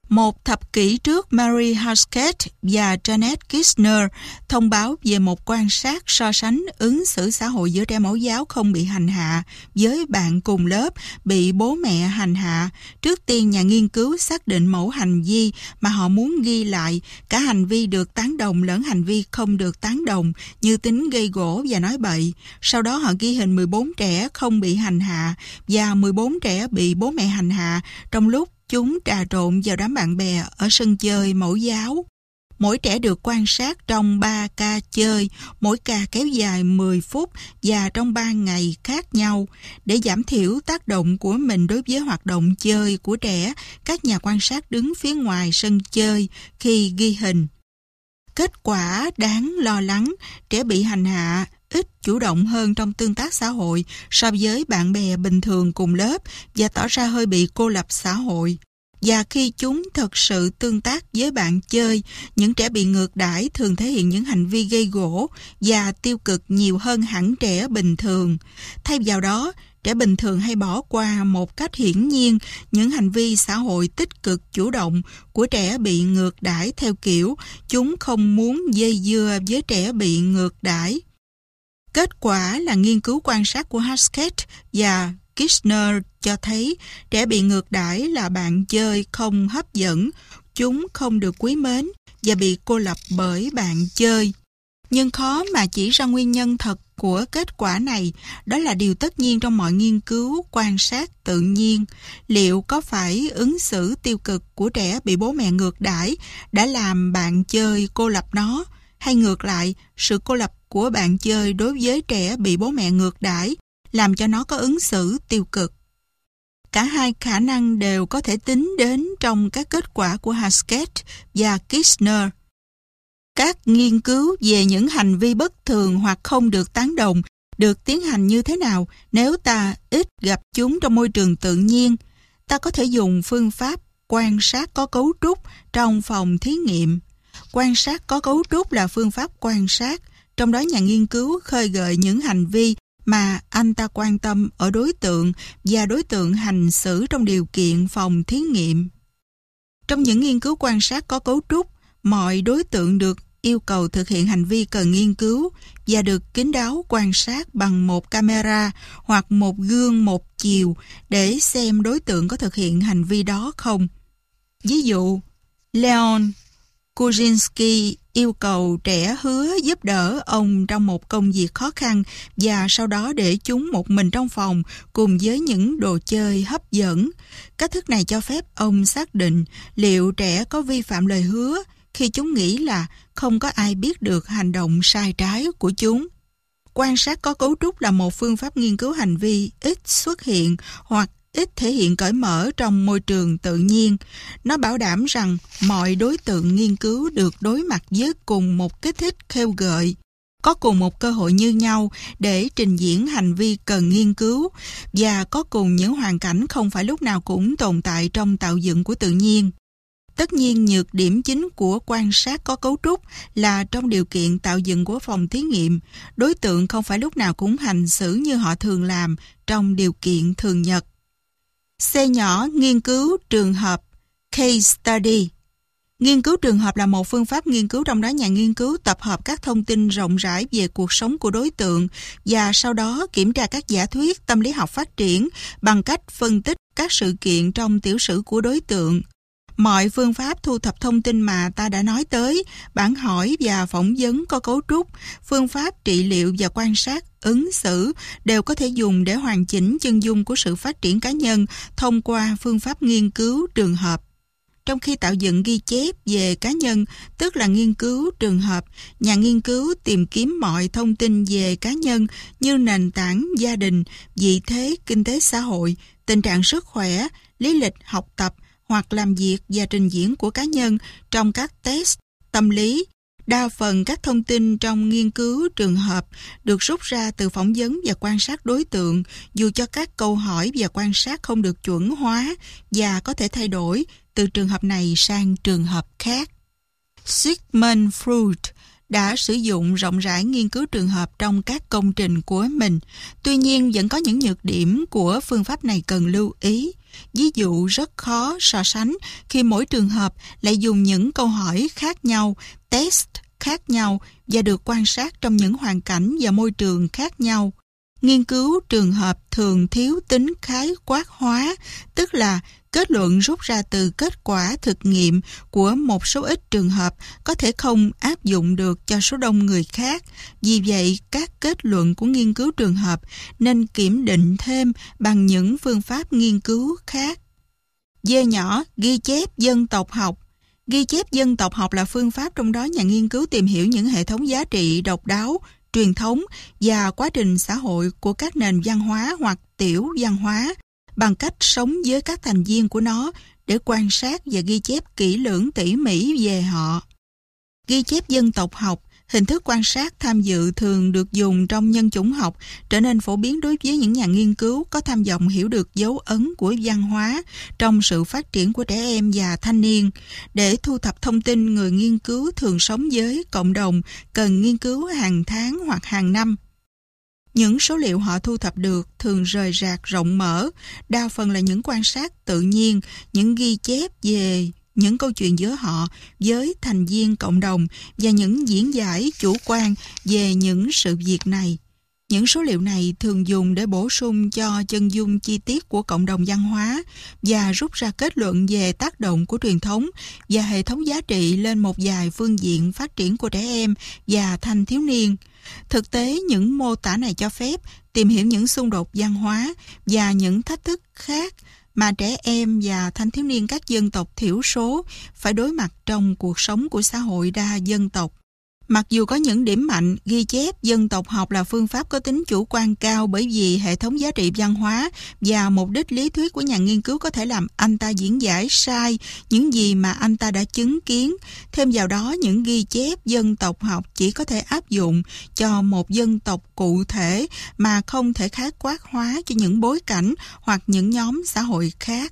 Một thập kỷ trước, Mary Haskett và Janet Kishner thông báo về một quan sát so sánh ứng xử xã hội giữa trẻ mẫu giáo không bị hành hạ với bạn cùng lớp bị bố mẹ hành hạ. Trước tiên, nhà nghiên cứu xác định mẫu hành vi mà họ muốn ghi lại, cả hành vi được tán đồng lẫn hành vi không được tán đồng, như tính gây gổ và nói bậy. Sau đó họ ghi hình 14 trẻ không bị hành hạ và 14 trẻ bị bố mẹ hành hạ trong lúc chúng trà trộn vào đám bạn bè ở sân chơi mẫu giáo. Mỗi trẻ được quan sát trong 3 ca chơi, mỗi ca kéo dài 10 phút và trong 3 ngày khác nhau. Để giảm thiểu tác động của mình đối với hoạt động chơi của trẻ, các nhà quan sát đứng phía ngoài sân chơi khi ghi hình. Kết quả đáng lo lắng, trẻ bị hành hạ ít chủ động hơn trong tương tác xã hội so với bạn bè bình thường cùng lớp và tỏ ra hơi bị cô lập xã hội. Và khi chúng thực sự tương tác với bạn chơi, những trẻ bị ngược đãi thường thể hiện những hành vi gây gổ và tiêu cực nhiều hơn hẳn trẻ bình thường. Thay vào đó, trẻ bình thường hay bỏ qua một cách hiển nhiên những hành vi xã hội tích cực chủ động của trẻ bị ngược đãi theo kiểu chúng không muốn dây dưa với trẻ bị ngược đãi. Kết quả là nghiên cứu quan sát của Haskett và Kishner cho thấy trẻ bị ngược đãi là bạn chơi không hấp dẫn, chúng không được quý mến và bị cô lập bởi bạn chơi. Nhưng khó mà chỉ ra nguyên nhân thật của kết quả này, đó là điều tất nhiên trong mọi nghiên cứu quan sát tự nhiên. Liệu có phải ứng xử tiêu cực của trẻ bị bố mẹ ngược đãi đã làm bạn chơi cô lập nó, hay ngược lại, sự cô lập của bạn chơi đối với trẻ bị bố mẹ ngược đãi làm cho nó có ứng xử tiêu cực? Cả hai khả năng đều có thể tính đến trong các kết quả của Haskett và Kishner. Các nghiên cứu về những hành vi bất thường hoặc không được tán đồng được tiến hành như thế nào nếu ta ít gặp chúng trong môi trường tự nhiên? Ta có thể dùng phương pháp quan sát có cấu trúc trong phòng thí nghiệm. Quan sát có cấu trúc là phương pháp quan sát, trong đó nhà nghiên cứu khơi gợi những hành vi mà anh ta quan tâm ở đối tượng và đối tượng hành xử trong điều kiện phòng thí nghiệm. Trong những nghiên cứu quan sát có cấu trúc, mọi đối tượng được yêu cầu thực hiện hành vi cần nghiên cứu và được kín đáo quan sát bằng một camera hoặc một gương một chiều để xem đối tượng có thực hiện hành vi đó không. Ví dụ, Leon Kuczynski yêu cầu trẻ hứa giúp đỡ ông trong một công việc khó khăn và sau đó để chúng một mình trong phòng cùng với những đồ chơi hấp dẫn. Cách thức này cho phép ông xác định liệu trẻ có vi phạm lời hứa khi chúng nghĩ là không có ai biết được hành động sai trái của chúng. Quan sát có cấu trúc là một phương pháp nghiên cứu hành vi ít xuất hiện hoặc ít thể hiện cởi mở trong môi trường tự nhiên. Nó bảo đảm rằng mọi đối tượng nghiên cứu được đối mặt với cùng một kích thích khêu gợi, có cùng một cơ hội như nhau để trình diễn hành vi cần nghiên cứu và có cùng những hoàn cảnh không phải lúc nào cũng tồn tại trong tạo dựng của tự nhiên. Tất nhiên, nhược điểm chính của quan sát có cấu trúc là trong điều kiện tạo dựng của phòng thí nghiệm, đối tượng không phải lúc nào cũng hành xử như họ thường làm trong điều kiện thường nhật. C nhỏ nghiên cứu trường hợp, case study. Nghiên cứu trường hợp là một phương pháp nghiên cứu trong đó nhà nghiên cứu tập hợp các thông tin rộng rãi về cuộc sống của đối tượng và sau đó kiểm tra các giả thuyết tâm lý học phát triển bằng cách phân tích các sự kiện trong tiểu sử của đối tượng. Mọi phương pháp thu thập thông tin mà ta đã nói tới, bản hỏi và phỏng vấn có cấu trúc, phương pháp trị liệu và quan sát, ứng xử đều có thể dùng để hoàn chỉnh chân dung của sự phát triển cá nhân thông qua phương pháp nghiên cứu trường hợp. Trong khi tạo dựng ghi chép về cá nhân, tức là nghiên cứu trường hợp, nhà nghiên cứu tìm kiếm mọi thông tin về cá nhân như nền tảng gia đình, vị thế kinh tế xã hội, tình trạng sức khỏe, lý lịch học tập, hoặc làm việc và trình diễn của cá nhân trong các test tâm lý. Đa phần các thông tin trong nghiên cứu trường hợp được rút ra từ phỏng vấn và quan sát đối tượng, dù cho các câu hỏi và quan sát không được chuẩn hóa và có thể thay đổi từ trường hợp này sang trường hợp khác. Sigmund Freud đã sử dụng rộng rãi nghiên cứu trường hợp trong các công trình của mình. Tuy nhiên, vẫn có những nhược điểm của phương pháp này cần lưu ý. Ví dụ rất khó so sánh khi mỗi trường hợp lại dùng những câu hỏi khác nhau, test khác nhau và được quan sát trong những hoàn cảnh và môi trường khác nhau. Nghiên cứu trường hợp thường thiếu tính khái quát hóa, tức là kết luận rút ra từ kết quả thực nghiệm của một số ít trường hợp có thể không áp dụng được cho số đông người khác. Vì vậy, các kết luận của nghiên cứu trường hợp nên kiểm định thêm bằng những phương pháp nghiên cứu khác. D nhỏ, ghi chép dân tộc học. Ghi chép dân tộc học là phương pháp trong đó nhà nghiên cứu tìm hiểu những hệ thống giá trị độc đáo, truyền thống và quá trình xã hội của các nền văn hóa hoặc tiểu văn hóa bằng cách sống với các thành viên của nó để quan sát và ghi chép kỹ lưỡng tỉ mỉ về họ. Ghi chép dân tộc học, hình thức quan sát tham dự thường được dùng trong nhân chủng học, trở nên phổ biến đối với những nhà nghiên cứu có tham vọng hiểu được dấu ấn của văn hóa trong sự phát triển của trẻ em và thanh niên. Để thu thập thông tin, người nghiên cứu thường sống với cộng đồng cần nghiên cứu hàng tháng hoặc hàng năm. Những số liệu họ thu thập được thường rời rạc rộng mở, đa phần là những quan sát tự nhiên, những ghi chép về những câu chuyện giữa họ với thành viên cộng đồng và những diễn giải chủ quan về những sự việc này. Những số liệu này thường dùng để bổ sung cho chân dung chi tiết của cộng đồng văn hóa và rút ra kết luận về tác động của truyền thống và hệ thống giá trị lên một vài phương diện phát triển của trẻ em và thanh thiếu niên. Thực tế, những mô tả này cho phép tìm hiểu những xung đột văn hóa và những thách thức khác mà trẻ em và thanh thiếu niên các dân tộc thiểu số phải đối mặt trong cuộc sống của xã hội đa dân tộc. Mặc dù có những điểm mạnh, ghi chép dân tộc học là phương pháp có tính chủ quan cao bởi vì hệ thống giá trị văn hóa và mục đích lý thuyết của nhà nghiên cứu có thể làm anh ta diễn giải sai những gì mà anh ta đã chứng kiến. Thêm vào đó, những ghi chép dân tộc học chỉ có thể áp dụng cho một dân tộc cụ thể mà không thể khái quát hóa cho những bối cảnh hoặc những nhóm xã hội khác.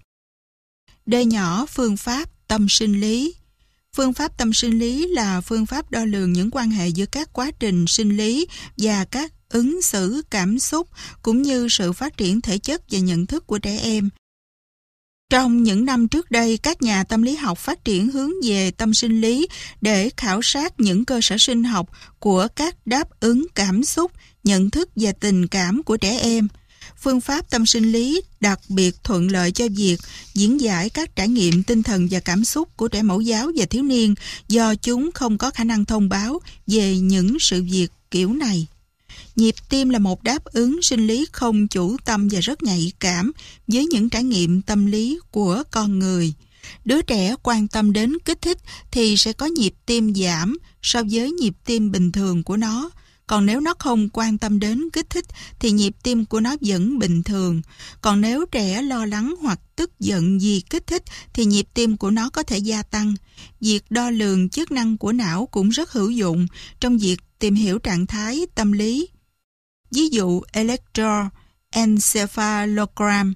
D nhỏ, phương pháp tâm sinh lý. Phương pháp tâm sinh lý là phương pháp đo lường những quan hệ giữa các quá trình sinh lý và các ứng xử cảm xúc cũng như sự phát triển thể chất và nhận thức của trẻ em. Trong những năm trước đây, các nhà tâm lý học phát triển hướng về tâm sinh lý để khảo sát những cơ sở sinh học của các đáp ứng cảm xúc, nhận thức và tình cảm của trẻ em. Phương pháp tâm sinh lý đặc biệt thuận lợi cho việc diễn giải các trải nghiệm tinh thần và cảm xúc của trẻ mẫu giáo và thiếu niên do chúng không có khả năng thông báo về những sự việc kiểu này. Nhịp tim là một đáp ứng sinh lý không chủ tâm và rất nhạy cảm với những trải nghiệm tâm lý của con người. Đứa trẻ quan tâm đến kích thích thì sẽ có nhịp tim giảm so với nhịp tim bình thường của nó. Còn nếu nó không quan tâm đến kích thích thì nhịp tim của nó vẫn bình thường. Còn nếu trẻ lo lắng hoặc tức giận vì kích thích thì nhịp tim của nó có thể gia tăng. Việc đo lường chức năng của não cũng rất hữu dụng trong việc tìm hiểu trạng thái tâm lý. Ví dụ electroencephalogram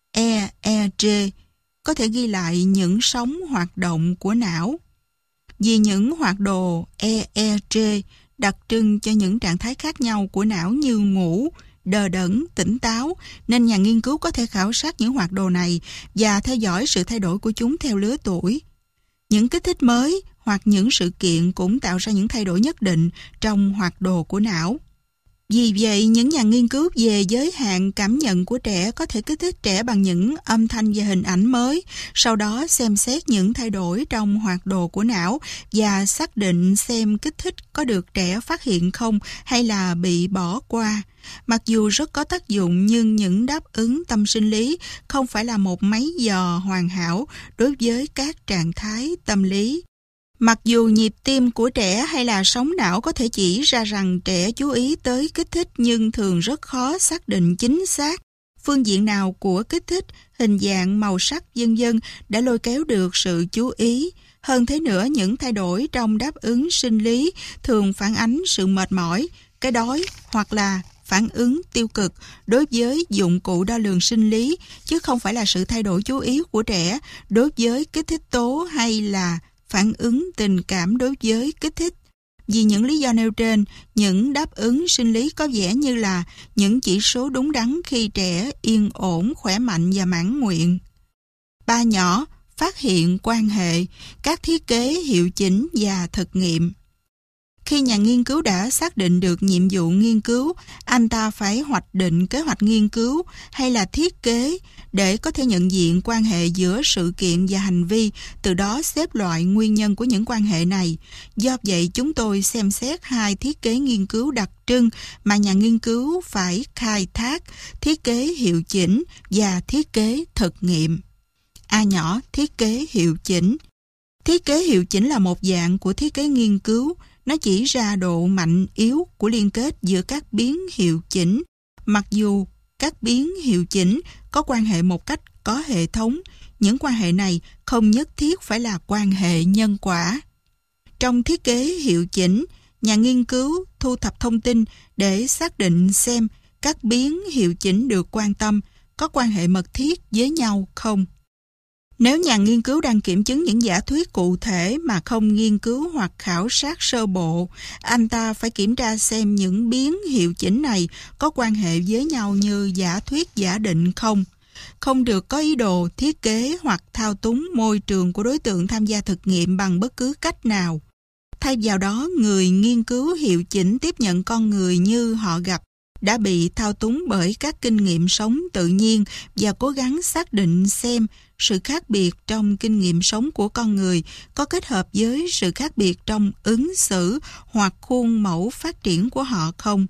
EEG có thể ghi lại những sóng hoạt động của não. Vì những hoạt đồ EEG đặc trưng cho những trạng thái khác nhau của não như ngủ, đờ đẫn, tỉnh táo, nên nhà nghiên cứu có thể khảo sát những hoạt đồ này và theo dõi sự thay đổi của chúng theo lứa tuổi. Những kích thích mới hoặc những sự kiện cũng tạo ra những thay đổi nhất định trong hoạt đồ của não. Vì vậy, những nhà nghiên cứu về giới hạn cảm nhận của trẻ có thể kích thích trẻ bằng những âm thanh và hình ảnh mới, sau đó xem xét những thay đổi trong hoạt đồ của não và xác định xem kích thích có được trẻ phát hiện không hay là bị bỏ qua. Mặc dù rất có tác dụng nhưng những đáp ứng tâm sinh lý không phải là một máy dò hoàn hảo đối với các trạng thái tâm lý. Mặc dù nhịp tim của trẻ hay là sóng não có thể chỉ ra rằng trẻ chú ý tới kích thích nhưng thường rất khó xác định chính xác phương diện nào của kích thích, hình dạng, màu sắc vân vân đã lôi kéo được sự chú ý. Hơn thế nữa, những thay đổi trong đáp ứng sinh lý thường phản ánh sự mệt mỏi, cái đói hoặc là phản ứng tiêu cực đối với dụng cụ đo lường sinh lý, chứ không phải là sự thay đổi chú ý của trẻ đối với kích thích tố hay là phản ứng tình cảm đối với kích thích. Vì những lý do nêu trên, những đáp ứng sinh lý có vẻ như là những chỉ số đúng đắn khi trẻ yên ổn, khỏe mạnh và mãn nguyện. 3 nhỏ, phát hiện quan hệ, các thiết kế hiệu chỉnh và thực nghiệm. Khi nhà nghiên cứu đã xác định được nhiệm vụ nghiên cứu, anh ta phải hoạch định kế hoạch nghiên cứu hay là thiết kế để có thể nhận diện quan hệ giữa sự kiện và hành vi, từ đó xếp loại nguyên nhân của những quan hệ này. Do vậy, chúng tôi xem xét 2 thiết kế nghiên cứu đặc trưng mà nhà nghiên cứu phải khai thác: thiết kế hiệu chỉnh và thiết kế thực nghiệm. A nhỏ, thiết kế hiệu chỉnh. Thiết kế hiệu chỉnh là một dạng của thiết kế nghiên cứu. Nó chỉ ra độ mạnh yếu của liên kết giữa các biến hiệu chỉnh. Mặc dù các biến hiệu chỉnh có quan hệ một cách có hệ thống, những quan hệ này không nhất thiết phải là quan hệ nhân quả. Trong thiết kế hiệu chỉnh, nhà nghiên cứu thu thập thông tin để xác định xem các biến hiệu chỉnh được quan tâm có quan hệ mật thiết với nhau không. Nếu nhà nghiên cứu đang kiểm chứng những giả thuyết cụ thể mà không nghiên cứu hoặc khảo sát sơ bộ, anh ta phải kiểm tra xem những biến hiệu chỉnh này có quan hệ với nhau như giả thuyết giả định không. Không được có ý đồ thiết kế hoặc thao túng môi trường của đối tượng tham gia thực nghiệm bằng bất cứ cách nào. Thay vào đó, người nghiên cứu hiệu chỉnh tiếp nhận con người như họ gặp, đã bị thao túng bởi các kinh nghiệm sống tự nhiên và cố gắng xác định xem sự khác biệt trong kinh nghiệm sống của con người có kết hợp với sự khác biệt trong ứng xử hoặc khuôn mẫu phát triển của họ không.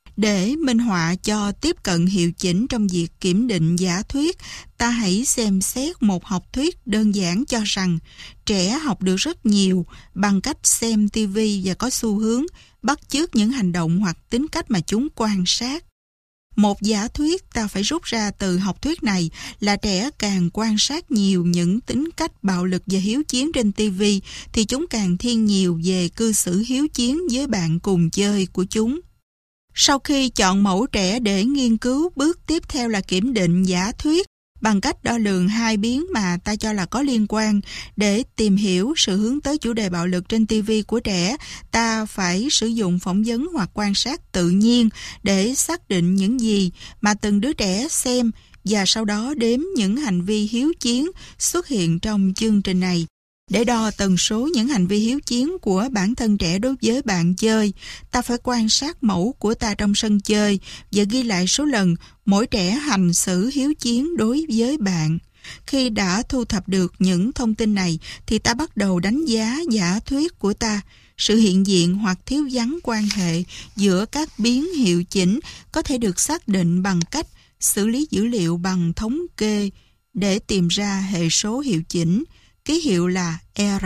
Để minh họa cho tiếp cận hiệu chỉnh trong việc kiểm định giả thuyết, ta hãy xem xét một học thuyết đơn giản cho rằng trẻ học được rất nhiều bằng cách xem TV và có xu hướng bắt chước những hành động hoặc tính cách mà chúng quan sát. Một giả thuyết ta phải rút ra từ học thuyết này là trẻ càng quan sát nhiều những tính cách bạo lực và hiếu chiến trên TV thì chúng càng thiên nhiều về cư xử hiếu chiến với bạn cùng chơi của chúng. Sau khi chọn mẫu trẻ để nghiên cứu, bước tiếp theo là kiểm định giả thuyết bằng cách đo lường 2 biến mà ta cho là có liên quan. Để tìm hiểu sự hướng tới chủ đề bạo lực trên TV của trẻ, ta phải sử dụng phỏng vấn hoặc quan sát tự nhiên để xác định những gì mà từng đứa trẻ xem và sau đó đếm những hành vi hiếu chiến xuất hiện trong chương trình này. Để đo tần số những hành vi hiếu chiến của bản thân trẻ đối với bạn chơi, ta phải quan sát mẫu của ta trong sân chơi và ghi lại số lần mỗi trẻ hành xử hiếu chiến đối với bạn. Khi đã thu thập được những thông tin này, thì ta bắt đầu đánh giá giả thuyết của ta. Sự hiện diện hoặc thiếu vắng quan hệ giữa các biến hiệu chỉnh có thể được xác định bằng cách xử lý dữ liệu bằng thống kê để tìm ra hệ số hiệu chỉnh. Ký hiệu là R.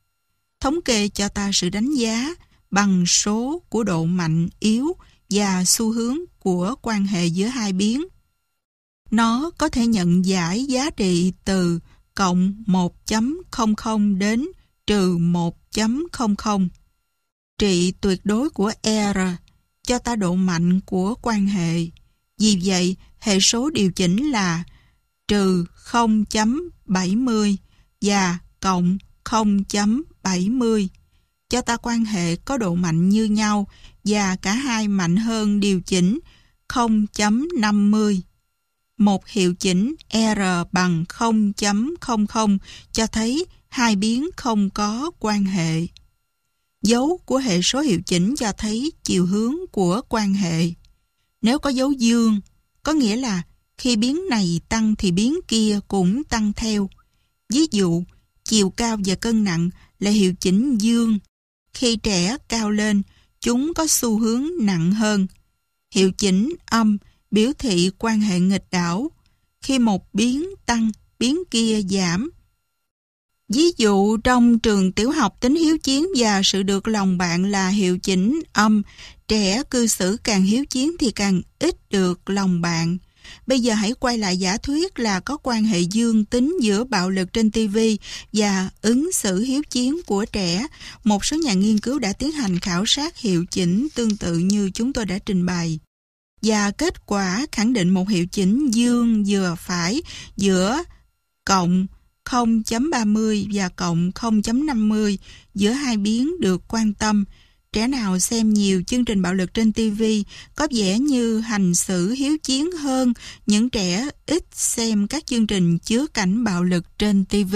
Thống kê cho ta sự đánh giá bằng số của độ mạnh, yếu và xu hướng của quan hệ giữa 2 biến. Nó có thể nhận giải giá trị từ cộng 1.00 đến trừ 1.00. Trị tuyệt đối của R cho ta độ mạnh của quan hệ. Vì vậy, hệ số điều chỉnh là trừ 0.70 và cộng 0.70 cho ta quan hệ có độ mạnh như nhau và cả hai mạnh hơn điều chỉnh 0.50. Một hiệu chỉnh R bằng 0.00 cho thấy 2 biến không có quan hệ. Dấu của hệ số hiệu chỉnh cho thấy chiều hướng của quan hệ. Nếu có dấu dương, có nghĩa là khi biến này tăng thì biến kia cũng tăng theo. Ví dụ, chiều cao và cân nặng là hiệu chỉnh dương. Khi trẻ cao lên, chúng có xu hướng nặng hơn. Hiệu chỉnh âm biểu thị quan hệ nghịch đảo. Khi một biến tăng, biến kia giảm. Ví dụ trong trường tiểu học, tính hiếu chiến và sự được lòng bạn là hiệu chỉnh âm. Trẻ cư xử càng hiếu chiến thì càng ít được lòng bạn. Bây giờ hãy quay lại giả thuyết là có quan hệ dương tính giữa bạo lực trên TV và ứng xử hiếu chiến của trẻ. Một số nhà nghiên cứu đã tiến hành khảo sát hiệu chỉnh tương tự như chúng tôi đã trình bày. Và kết quả khẳng định một hiệu chỉnh dương vừa phải giữa cộng 0.30 và cộng 0.50 giữa 2 biến được quan tâm. Trẻ nào xem nhiều chương trình bạo lực trên TV có vẻ như hành xử hiếu chiến hơn những trẻ ít xem các chương trình chứa cảnh bạo lực trên TV.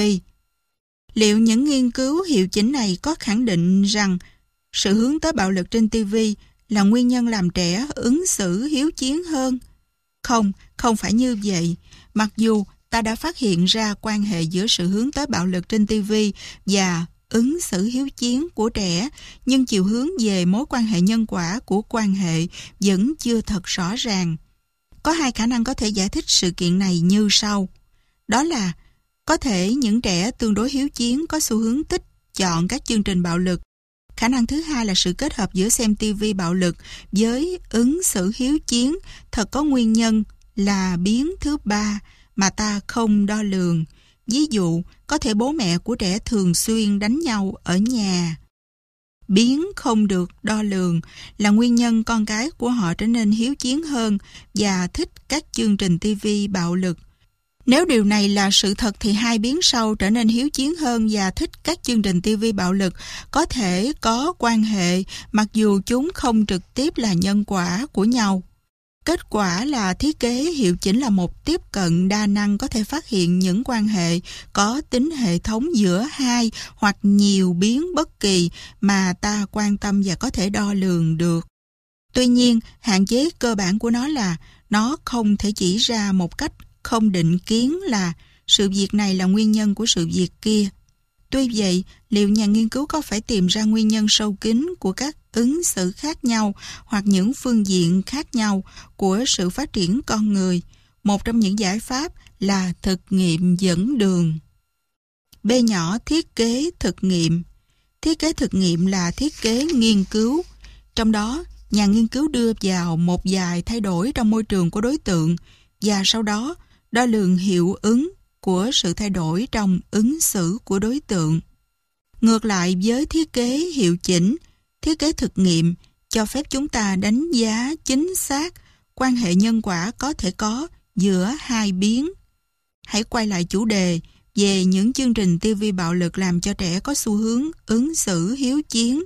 Liệu những nghiên cứu hiệu chỉnh này có khẳng định rằng sự hướng tới bạo lực trên TV là nguyên nhân làm trẻ ứng xử hiếu chiến hơn? Không, không phải như vậy. Mặc dù ta đã phát hiện ra quan hệ giữa sự hướng tới bạo lực trên TV và ứng xử hiếu chiến của trẻ, nhưng chiều hướng về mối quan hệ nhân quả của quan hệ vẫn chưa thật rõ ràng. Có hai khả năng có thể giải thích sự kiện này như sau. Đó là có thể những trẻ tương đối hiếu chiến có xu hướng thích chọn các chương trình bạo lực. Khả năng thứ hai là sự kết hợp giữa xem TV bạo lực với ứng xử hiếu chiến thật có nguyên nhân là biến thứ ba mà ta không đo lường. Ví dụ, có thể bố mẹ của trẻ thường xuyên đánh nhau ở nhà. Biến không được đo lường là nguyên nhân con cái của họ trở nên hiếu chiến hơn và thích các chương trình TV bạo lực. Nếu điều này là sự thật thì hai biến sau trở nên hiếu chiến hơn và thích các chương trình TV bạo lực có thể có quan hệ mặc dù chúng không trực tiếp là nhân quả của nhau. Kết quả là thiết kế hiệu chỉnh là một tiếp cận đa năng có thể phát hiện những quan hệ có tính hệ thống giữa hai hoặc nhiều biến bất kỳ mà ta quan tâm và có thể đo lường được. Tuy nhiên, hạn chế cơ bản của nó là nó không thể chỉ ra một cách không định kiến là sự việc này là nguyên nhân của sự việc kia. Tuy vậy, liệu nhà nghiên cứu có phải tìm ra nguyên nhân sâu kín của các ứng xử khác nhau hoặc những phương diện khác nhau của sự phát triển con người? Một trong những giải pháp là thực nghiệm dẫn đường. B nhỏ thiết kế thực nghiệm. Thiết kế thực nghiệm là thiết kế nghiên cứu. Trong đó, nhà nghiên cứu đưa vào một vài thay đổi trong môi trường của đối tượng và sau đó đo lường hiệu ứng của sự thay đổi trong ứng xử của đối tượng. Ngược lại với thiết kế hiệu chỉnh, thiết kế thực nghiệm cho phép chúng ta đánh giá chính xác quan hệ nhân quả có thể có giữa hai biến. Hãy quay lại chủ đề về những chương trình TV bạo lực làm cho trẻ có xu hướng ứng xử hiếu chiến.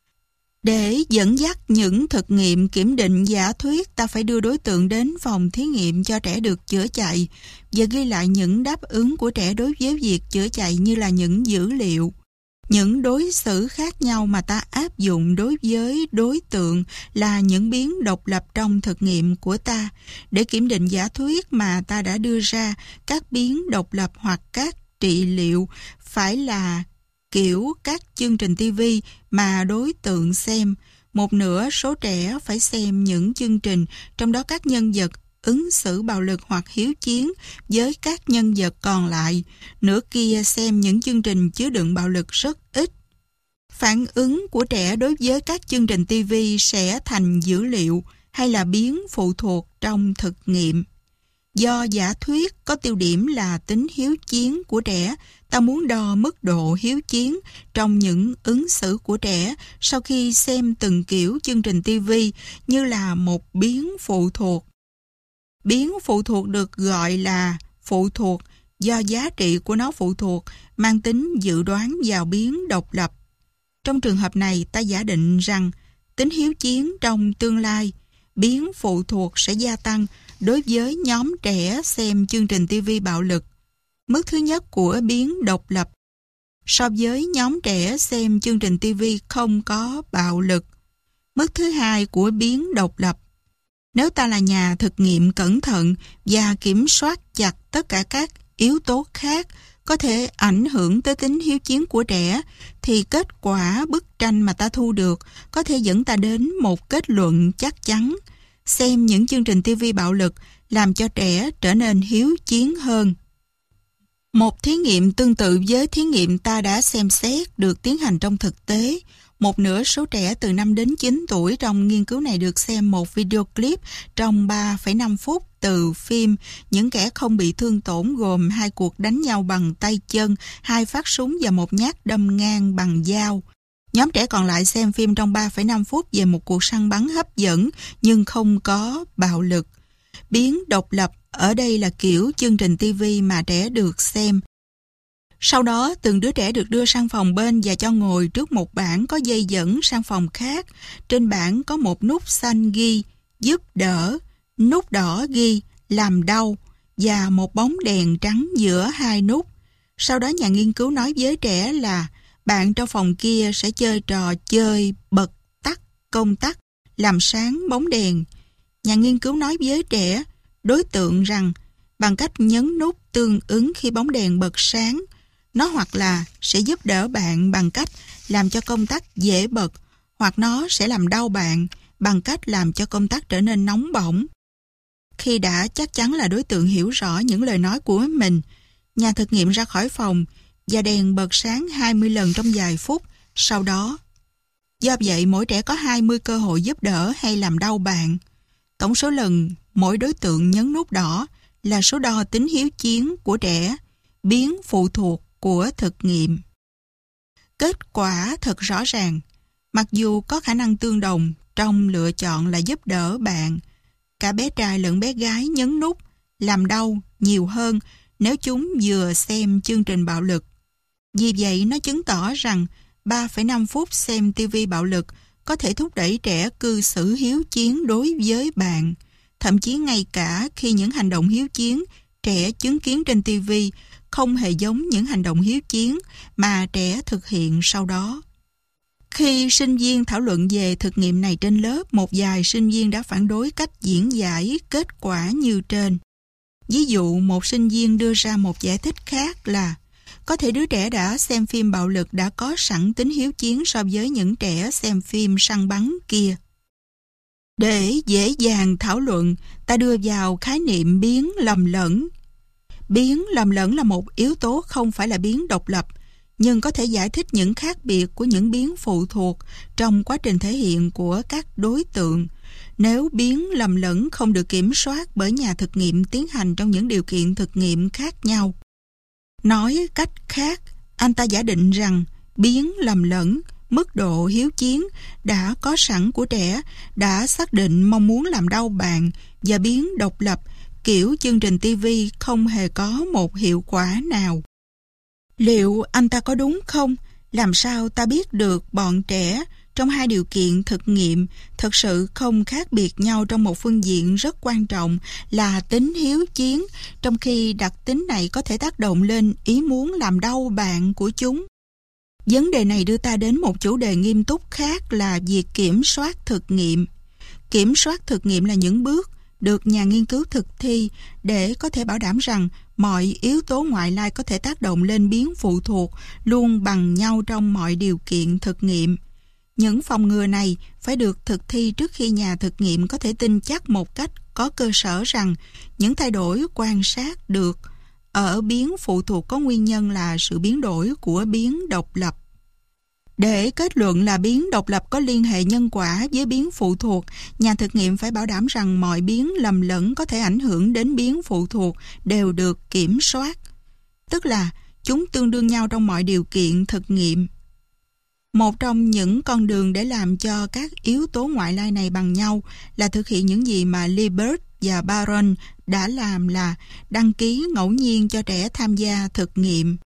Để dẫn dắt những thực nghiệm kiểm định giả thuyết, ta phải đưa đối tượng đến phòng thí nghiệm cho trẻ được chữa chạy và ghi lại những đáp ứng của trẻ đối với việc chữa chạy như là những dữ liệu. Những đối xử khác nhau mà ta áp dụng đối với đối tượng là những biến độc lập trong thực nghiệm của ta. Để kiểm định giả thuyết mà ta đã đưa ra, các biến độc lập hoặc các trị liệu phải là kiểu các chương trình TV mà đối tượng xem. Một nửa số trẻ phải xem những chương trình, trong đó các nhân vật ứng xử bạo lực hoặc hiếu chiến với các nhân vật còn lại. Nửa kia xem những chương trình chứa đựng bạo lực rất ít. Phản ứng của trẻ đối với các chương trình TV sẽ thành dữ liệu hay là biến phụ thuộc trong thực nghiệm. Do giả thuyết có tiêu điểm là tính hiếu chiến của trẻ, ta muốn đo mức độ hiếu chiến trong những ứng xử của trẻ sau khi xem từng kiểu chương trình TV như là một biến phụ thuộc. Biến phụ thuộc được gọi là phụ thuộc do giá trị của nó phụ thuộc, mang tính dự đoán vào biến độc lập. Trong trường hợp này, ta giả định rằng tính hiếu chiến trong tương lai, biến phụ thuộc sẽ gia tăng đối với nhóm trẻ xem chương trình TV bạo lực. Mức thứ nhất của biến độc lập so với nhóm trẻ xem chương trình TV không có bạo lực. Mức thứ hai của biến độc lập. Nếu ta là nhà thực nghiệm cẩn thận và kiểm soát chặt tất cả các yếu tố khác có thể ảnh hưởng tới tính hiếu chiến của trẻ, thì kết quả bức tranh mà ta thu được có thể dẫn ta đến một kết luận chắc chắn. Xem những chương trình TV bạo lực làm cho trẻ trở nên hiếu chiến hơn. Một thí nghiệm tương tự với thí nghiệm ta đã xem xét được tiến hành trong thực tế. Một nửa số trẻ từ 5 đến 9 tuổi trong nghiên cứu này được xem một video clip trong 3,5 phút từ phim Những kẻ không bị thương tổn, gồm 2 cuộc đánh nhau bằng tay chân, 2 phát súng và 1 nhát đâm ngang bằng dao. Nhóm trẻ còn lại xem phim trong 3,5 phút về một cuộc săn bắn hấp dẫn nhưng không có bạo lực. Biến độc lập ở đây là kiểu chương trình TV mà trẻ được xem. Sau đó, từng đứa trẻ được đưa sang phòng bên và cho ngồi trước một bảng có dây dẫn sang phòng khác. Trên bảng có một nút xanh ghi giúp đỡ, nút đỏ ghi làm đau và một bóng đèn trắng giữa hai nút. Sau đó nhà nghiên cứu nói với trẻ là bạn trong phòng kia sẽ chơi trò chơi bật tắt công tắc, làm sáng bóng đèn. Nhà nghiên cứu nói với trẻ, đối tượng rằng bằng cách nhấn nút tương ứng khi bóng đèn bật sáng, nó hoặc là sẽ giúp đỡ bạn bằng cách làm cho công tắc dễ bật, hoặc nó sẽ làm đau bạn bằng cách làm cho công tắc trở nên nóng bỏng. Khi đã chắc chắn là đối tượng hiểu rõ những lời nói của mình, nhà thực nghiệm ra khỏi phòng và đèn bật sáng 20 lần trong vài phút sau đó. Do vậy, mỗi trẻ có 20 cơ hội giúp đỡ hay làm đau bạn. Tổng số lần mỗi đối tượng nhấn nút đỏ là số đo tính hiếu chiến của trẻ, biến phụ thuộc của thực nghiệm. Kết quả thật rõ ràng, mặc dù có khả năng tương đồng trong lựa chọn là giúp đỡ bạn, cả bé trai lẫn bé gái nhấn nút làm đau nhiều hơn nếu chúng vừa xem chương trình bạo lực. Vì vậy, nó chứng tỏ rằng 3,5 phút xem TV bạo lực có thể thúc đẩy trẻ cư xử hiếu chiến đối với bạn. Thậm chí ngay cả khi những hành động hiếu chiến trẻ chứng kiến trên TV không hề giống những hành động hiếu chiến mà trẻ thực hiện sau đó. Khi sinh viên thảo luận về thực nghiệm này trên lớp, một vài sinh viên đã phản đối cách diễn giải kết quả như trên. Ví dụ, một sinh viên đưa ra một giải thích khác là có thể đứa trẻ đã xem phim bạo lực đã có sẵn tính hiếu chiến so với những trẻ xem phim săn bắn kia. Để dễ dàng thảo luận, ta đưa vào khái niệm biến lầm lẫn. Biến lầm lẫn là một yếu tố không phải là biến độc lập, nhưng có thể giải thích những khác biệt của những biến phụ thuộc trong quá trình thể hiện của các đối tượng. Nếu biến lầm lẫn không được kiểm soát bởi nhà thực nghiệm tiến hành trong những điều kiện thực nghiệm khác nhau. Nói cách khác, anh ta giả định rằng biến lầm lẫn, mức độ hiếu chiến đã có sẵn của trẻ đã xác định mong muốn làm đau bạn, và biến độc lập kiểu chương trình TV không hề có một hiệu quả nào. Liệu anh ta có đúng không? Làm sao ta biết được bọn trẻ trong hai điều kiện thực nghiệm thực sự không khác biệt nhau trong một phương diện rất quan trọng là tính hiếu chiến, trong khi đặc tính này có thể tác động lên ý muốn làm đau bạn của chúng? Vấn đề này đưa ta đến một chủ đề nghiêm túc khác là việc kiểm soát thực nghiệm. Kiểm soát thực nghiệm là những bước được nhà nghiên cứu thực thi để có thể bảo đảm rằng mọi yếu tố ngoại lai có thể tác động lên biến phụ thuộc luôn bằng nhau trong mọi điều kiện thực nghiệm. Những phòng ngừa này phải được thực thi trước khi nhà thực nghiệm có thể tin chắc một cách có cơ sở rằng những thay đổi quan sát được ở biến phụ thuộc có nguyên nhân là sự biến đổi của biến độc lập. Để kết luận là biến độc lập có liên hệ nhân quả với biến phụ thuộc, nhà thực nghiệm phải bảo đảm rằng mọi biến lầm lẫn có thể ảnh hưởng đến biến phụ thuộc đều được kiểm soát, tức là chúng tương đương nhau trong mọi điều kiện thực nghiệm. Một trong những con đường để làm cho các yếu tố ngoại lai này bằng nhau là thực hiện những gì mà Libet và Baron đã làm là đăng ký ngẫu nhiên cho trẻ tham gia thực nghiệm.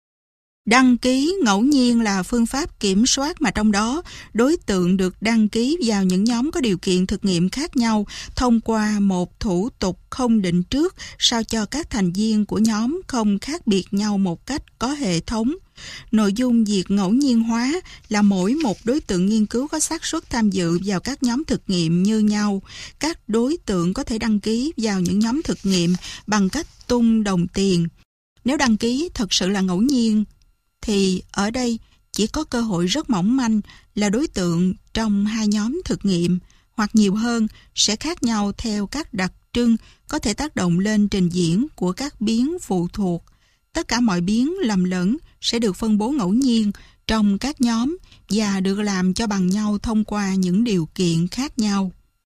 Đăng ký ngẫu nhiên là phương pháp kiểm soát mà trong đó đối tượng được đăng ký vào những nhóm có điều kiện thực nghiệm khác nhau thông qua một thủ tục không định trước sao cho các thành viên của nhóm không khác biệt nhau một cách có hệ thống. Nội dung việc ngẫu nhiên hóa là mỗi một đối tượng nghiên cứu có xác suất tham dự vào các nhóm thực nghiệm như nhau. Các đối tượng có thể đăng ký vào những nhóm thực nghiệm bằng cách tung đồng tiền. Nếu đăng ký thật sự là ngẫu nhiên, thì ở đây chỉ có cơ hội rất mỏng manh là đối tượng trong hai nhóm thực nghiệm hoặc nhiều hơn sẽ khác nhau theo các đặc trưng có thể tác động lên trình diễn của các biến phụ thuộc. Tất cả mọi biến lầm lẫn sẽ được phân bố ngẫu nhiên trong các nhóm và được làm cho bằng nhau thông qua những điều kiện khác nhau.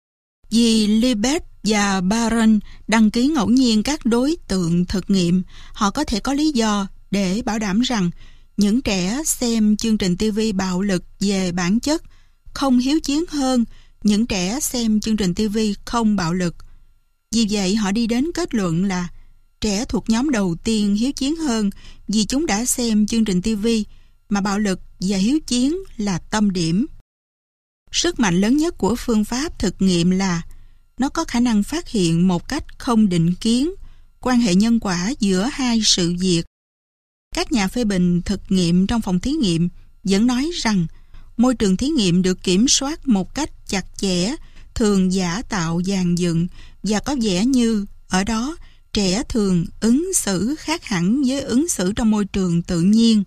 Vì Libet và Baron đăng ký ngẫu nhiên các đối tượng thực nghiệm, họ có thể có lý do để bảo đảm rằng những trẻ xem chương trình TV bạo lực về bản chất không hiếu chiến hơn những trẻ xem chương trình TV không bạo lực. Vì vậy họ đi đến kết luận là trẻ thuộc nhóm đầu tiên hiếu chiến hơn vì chúng đã xem chương trình TV mà bạo lực và hiếu chiến là tâm điểm. Sức mạnh lớn nhất của phương pháp thực nghiệm là nó có khả năng phát hiện một cách không định kiến quan hệ nhân quả giữa hai sự việc. Các nhà phê bình thực nghiệm trong phòng thí nghiệm vẫn nói rằng môi trường thí nghiệm được kiểm soát một cách chặt chẽ, thường giả tạo dàn dựng và có vẻ như ở đó trẻ thường ứng xử khác hẳn với ứng xử trong môi trường tự nhiên.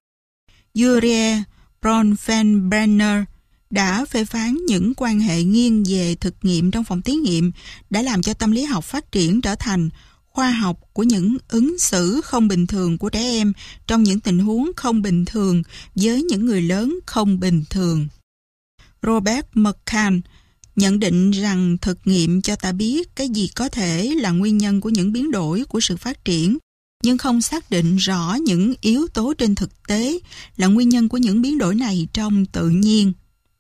Uriel Bronfenbrenner đã phê phán những quan hệ nghiêng về thực nghiệm trong phòng thí nghiệm đã làm cho tâm lý học phát triển trở thành khoa học của những ứng xử không bình thường của trẻ em trong những tình huống không bình thường với những người lớn không bình thường. Robert McCann nhận định rằng thực nghiệm cho ta biết cái gì có thể là nguyên nhân của những biến đổi của sự phát triển, nhưng không xác định rõ những yếu tố trên thực tế là nguyên nhân của những biến đổi này trong tự nhiên.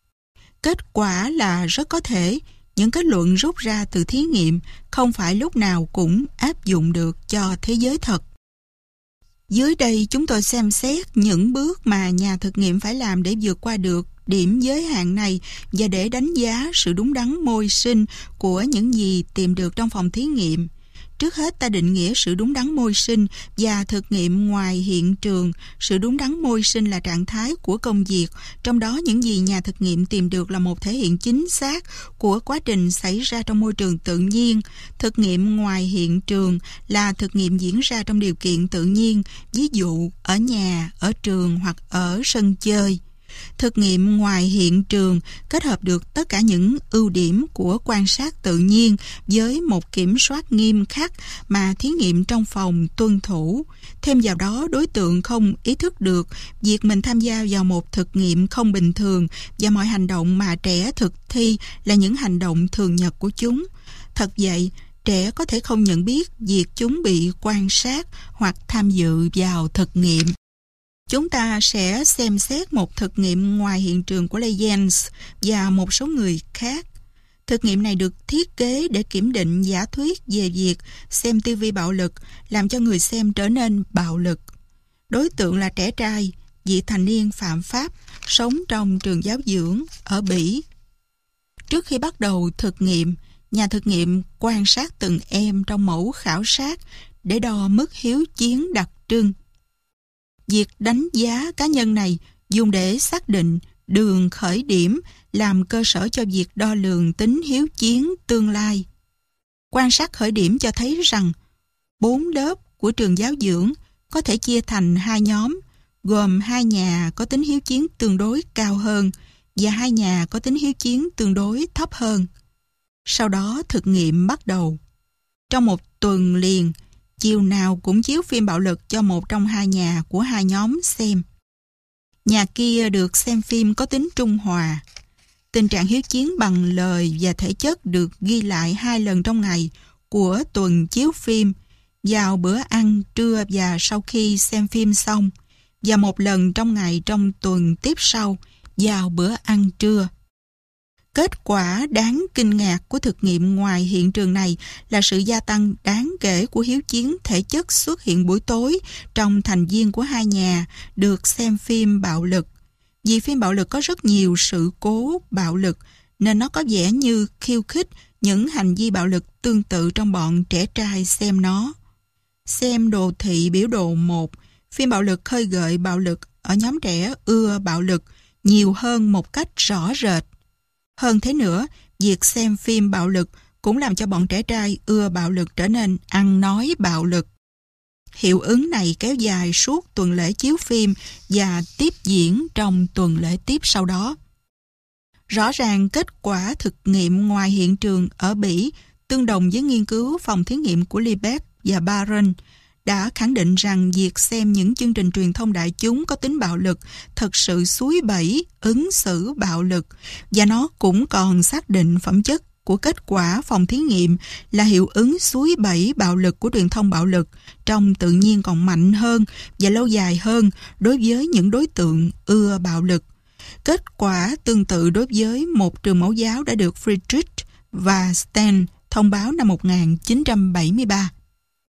Kết quả là rất có thể những kết luận rút ra từ thí nghiệm không phải lúc nào cũng áp dụng được cho thế giới thật. Dưới đây chúng tôi xem xét những bước mà nhà thực nghiệm phải làm để vượt qua được điểm giới hạn này và để đánh giá sự đúng đắn môi sinh của những gì tìm được trong phòng thí nghiệm. Trước hết ta định nghĩa sự đúng đắn môi sinh và thực nghiệm ngoài hiện trường. Sự đúng đắn môi sinh là trạng thái của công việc, trong đó những gì nhà thực nghiệm tìm được là một thể hiện chính xác của quá trình xảy ra trong môi trường tự nhiên. Thực nghiệm ngoài hiện trường là thực nghiệm diễn ra trong điều kiện tự nhiên, ví dụ ở nhà, ở trường hoặc ở sân chơi. Thực nghiệm ngoài hiện trường kết hợp được tất cả những ưu điểm của quan sát tự nhiên với một kiểm soát nghiêm khắc mà thí nghiệm trong phòng tuân thủ. Thêm vào đó, đối tượng không ý thức được việc mình tham gia vào một thực nghiệm không bình thường và mọi hành động mà trẻ thực thi là những hành động thường nhật của chúng. Thật vậy, trẻ có thể không nhận biết việc chúng bị quan sát hoặc tham dự vào thực nghiệm. Chúng ta sẽ xem xét một thực nghiệm ngoài hiện trường của Leyens và một số người khác. Thực nghiệm này được thiết kế để kiểm định giả thuyết về việc xem TV bạo lực làm cho người xem trở nên bạo lực. Đối tượng là trẻ trai, vị thành niên phạm pháp, sống trong trường giáo dưỡng ở Bỉ. Trước khi bắt đầu thực nghiệm, nhà thực nghiệm quan sát từng em trong mẫu khảo sát để đo mức hiếu chiến đặc trưng. Việc đánh giá cá nhân này dùng để xác định đường khởi điểm làm cơ sở cho việc đo lường tính hiếu chiến tương lai. Quan sát khởi điểm cho thấy rằng 4 lớp của trường giáo dưỡng có thể chia thành 2 nhóm, gồm 2 nhà có tính hiếu chiến tương đối cao hơn và 2 nhà có tính hiếu chiến tương đối thấp hơn. Sau đó thực nghiệm bắt đầu. Trong một tuần liền, chiều nào cũng chiếu phim bạo lực cho một trong 2 nhà của 2 nhóm xem. Nhà kia được xem phim có tính trung hòa. Tình trạng hiếu chiến bằng lời và thể chất được ghi lại 2 lần trong ngày của tuần chiếu phim, vào bữa ăn trưa và sau khi xem phim xong, và 1 lần trong ngày trong tuần tiếp sau, vào bữa ăn trưa. Kết quả đáng kinh ngạc của thực nghiệm ngoài hiện trường này là sự gia tăng đáng kể của hiếu chiến thể chất xuất hiện buổi tối trong thành viên của 2 nhà được xem phim bạo lực. Vì phim bạo lực có rất nhiều sự cố bạo lực nên nó có vẻ như khiêu khích những hành vi bạo lực tương tự trong bọn trẻ trai xem nó. Xem đồ thị biểu đồ 1, phim bạo lực khơi gợi bạo lực ở nhóm trẻ ưa bạo lực nhiều hơn một cách rõ rệt. Hơn thế nữa, việc xem phim bạo lực cũng làm cho bọn trẻ trai ưa bạo lực trở nên ăn nói bạo lực. Hiệu ứng này kéo dài suốt tuần lễ chiếu phim và tiếp diễn trong tuần lễ tiếp sau đó. Rõ ràng kết quả thực nghiệm ngoài hiện trường ở Bỉ tương đồng với nghiên cứu phòng thí nghiệm của Liebeck và Baron đã khẳng định rằng việc xem những chương trình truyền thông đại chúng có tính bạo lực thật sự xúi bẩy ứng xử bạo lực, và nó cũng còn xác định phẩm chất của kết quả phòng thí nghiệm là hiệu ứng xúi bẩy bạo lực của truyền thông bạo lực trong tự nhiên còn mạnh hơn và lâu dài hơn đối với những đối tượng ưa bạo lực. Kết quả tương tự đối với một trường mẫu giáo đã được Friedrich và Stern thông báo năm 1973.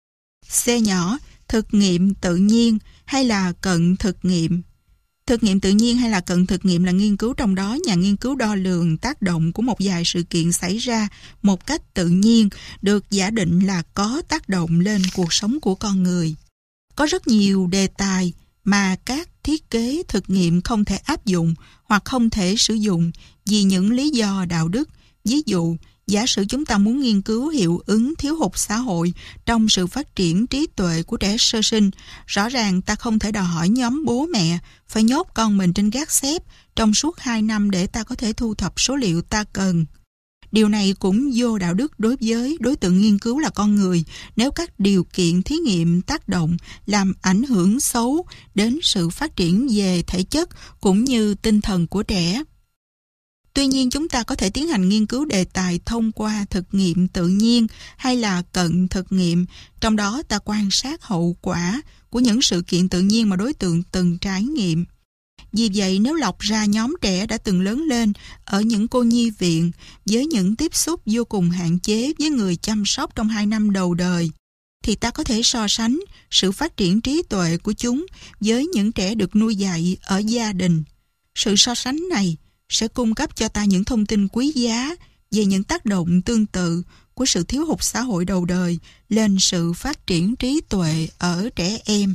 C nhỏ, thực nghiệm tự nhiên hay là cận thực nghiệm. Thực nghiệm tự nhiên hay là cận thực nghiệm là nghiên cứu trong đó nhà nghiên cứu đo lường tác động của một vài sự kiện xảy ra một cách tự nhiên, được giả định là có tác động lên cuộc sống của con người. Có rất nhiều đề tài mà các thiết kế thực nghiệm không thể áp dụng hoặc không thể sử dụng vì những lý do đạo đức. Ví dụ, giả sử chúng ta muốn nghiên cứu hiệu ứng thiếu hụt xã hội trong sự phát triển trí tuệ của trẻ sơ sinh, rõ ràng ta không thể đòi hỏi nhóm bố mẹ phải nhốt con mình trên gác xép trong suốt 2 năm để ta có thể thu thập số liệu ta cần. Điều này cũng vô đạo đức đối với đối tượng nghiên cứu là con người nếu các điều kiện thí nghiệm tác động làm ảnh hưởng xấu đến sự phát triển về thể chất cũng như tinh thần của trẻ. Tuy nhiên, chúng ta có thể tiến hành nghiên cứu đề tài thông qua thực nghiệm tự nhiên hay là cận thực nghiệm, trong đó ta quan sát hậu quả của những sự kiện tự nhiên mà đối tượng từng trải nghiệm. Vì vậy, nếu lọc ra nhóm trẻ đã từng lớn lên ở những cô nhi viện với những tiếp xúc vô cùng hạn chế với người chăm sóc trong 2 năm đầu đời, thì ta có thể so sánh sự phát triển trí tuệ của chúng với những trẻ được nuôi dạy ở gia đình. Sự so sánh này sẽ cung cấp cho ta những thông tin quý giá về những tác động tương tự của sự thiếu hụt xã hội đầu đời lên sự phát triển trí tuệ ở trẻ em.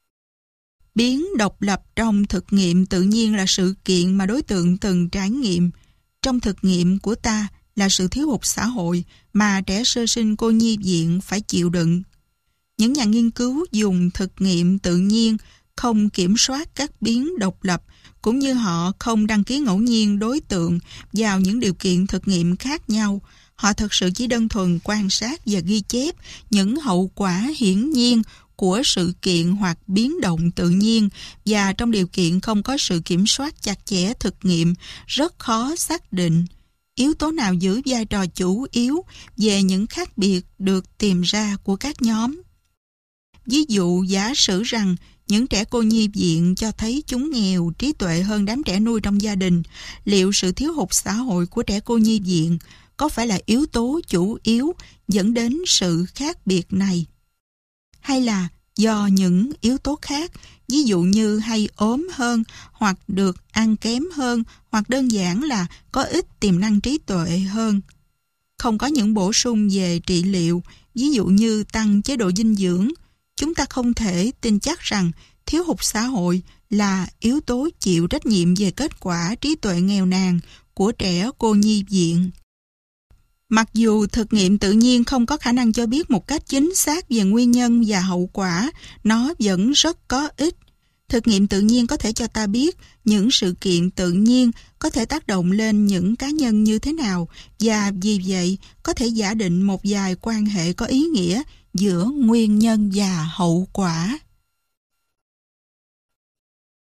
Biến độc lập trong thực nghiệm tự nhiên là sự kiện mà đối tượng từng trải nghiệm. Trong thực nghiệm của ta là sự thiếu hụt xã hội mà trẻ sơ sinh cô nhi viện phải chịu đựng. Những nhà nghiên cứu dùng thực nghiệm tự nhiên không kiểm soát các biến độc lập, cũng như họ không đăng ký ngẫu nhiên đối tượng vào những điều kiện thực nghiệm khác nhau. Họ thực sự chỉ đơn thuần quan sát và ghi chép những hậu quả hiển nhiên của sự kiện hoặc biến động tự nhiên, và trong điều kiện không có sự kiểm soát chặt chẽ thực nghiệm, rất khó xác định yếu tố nào giữ vai trò chủ yếu về những khác biệt được tìm ra của các nhóm. Ví dụ, giả sử rằng những trẻ cô nhi viện cho thấy chúng nghèo trí tuệ hơn đám trẻ nuôi trong gia đình, liệu sự thiếu hụt xã hội của trẻ cô nhi viện có phải là yếu tố chủ yếu dẫn đến sự khác biệt này? Hay là do những yếu tố khác, ví dụ như hay ốm hơn, hoặc được ăn kém hơn, hoặc đơn giản là có ít tiềm năng trí tuệ hơn? Không có những bổ sung về trị liệu, ví dụ như tăng chế độ dinh dưỡng, chúng ta không thể tin chắc rằng thiếu hụt xã hội là yếu tố chịu trách nhiệm về kết quả trí tuệ nghèo nàn của trẻ cô nhi viện. Mặc dù thực nghiệm tự nhiên không có khả năng cho biết một cách chính xác về nguyên nhân và hậu quả, nó vẫn rất có ích. Thực nghiệm tự nhiên có thể cho ta biết những sự kiện tự nhiên có thể tác động lên những cá nhân như thế nào, và vì vậy có thể giả định một vài quan hệ có ý nghĩa giữa nguyên nhân và hậu quả.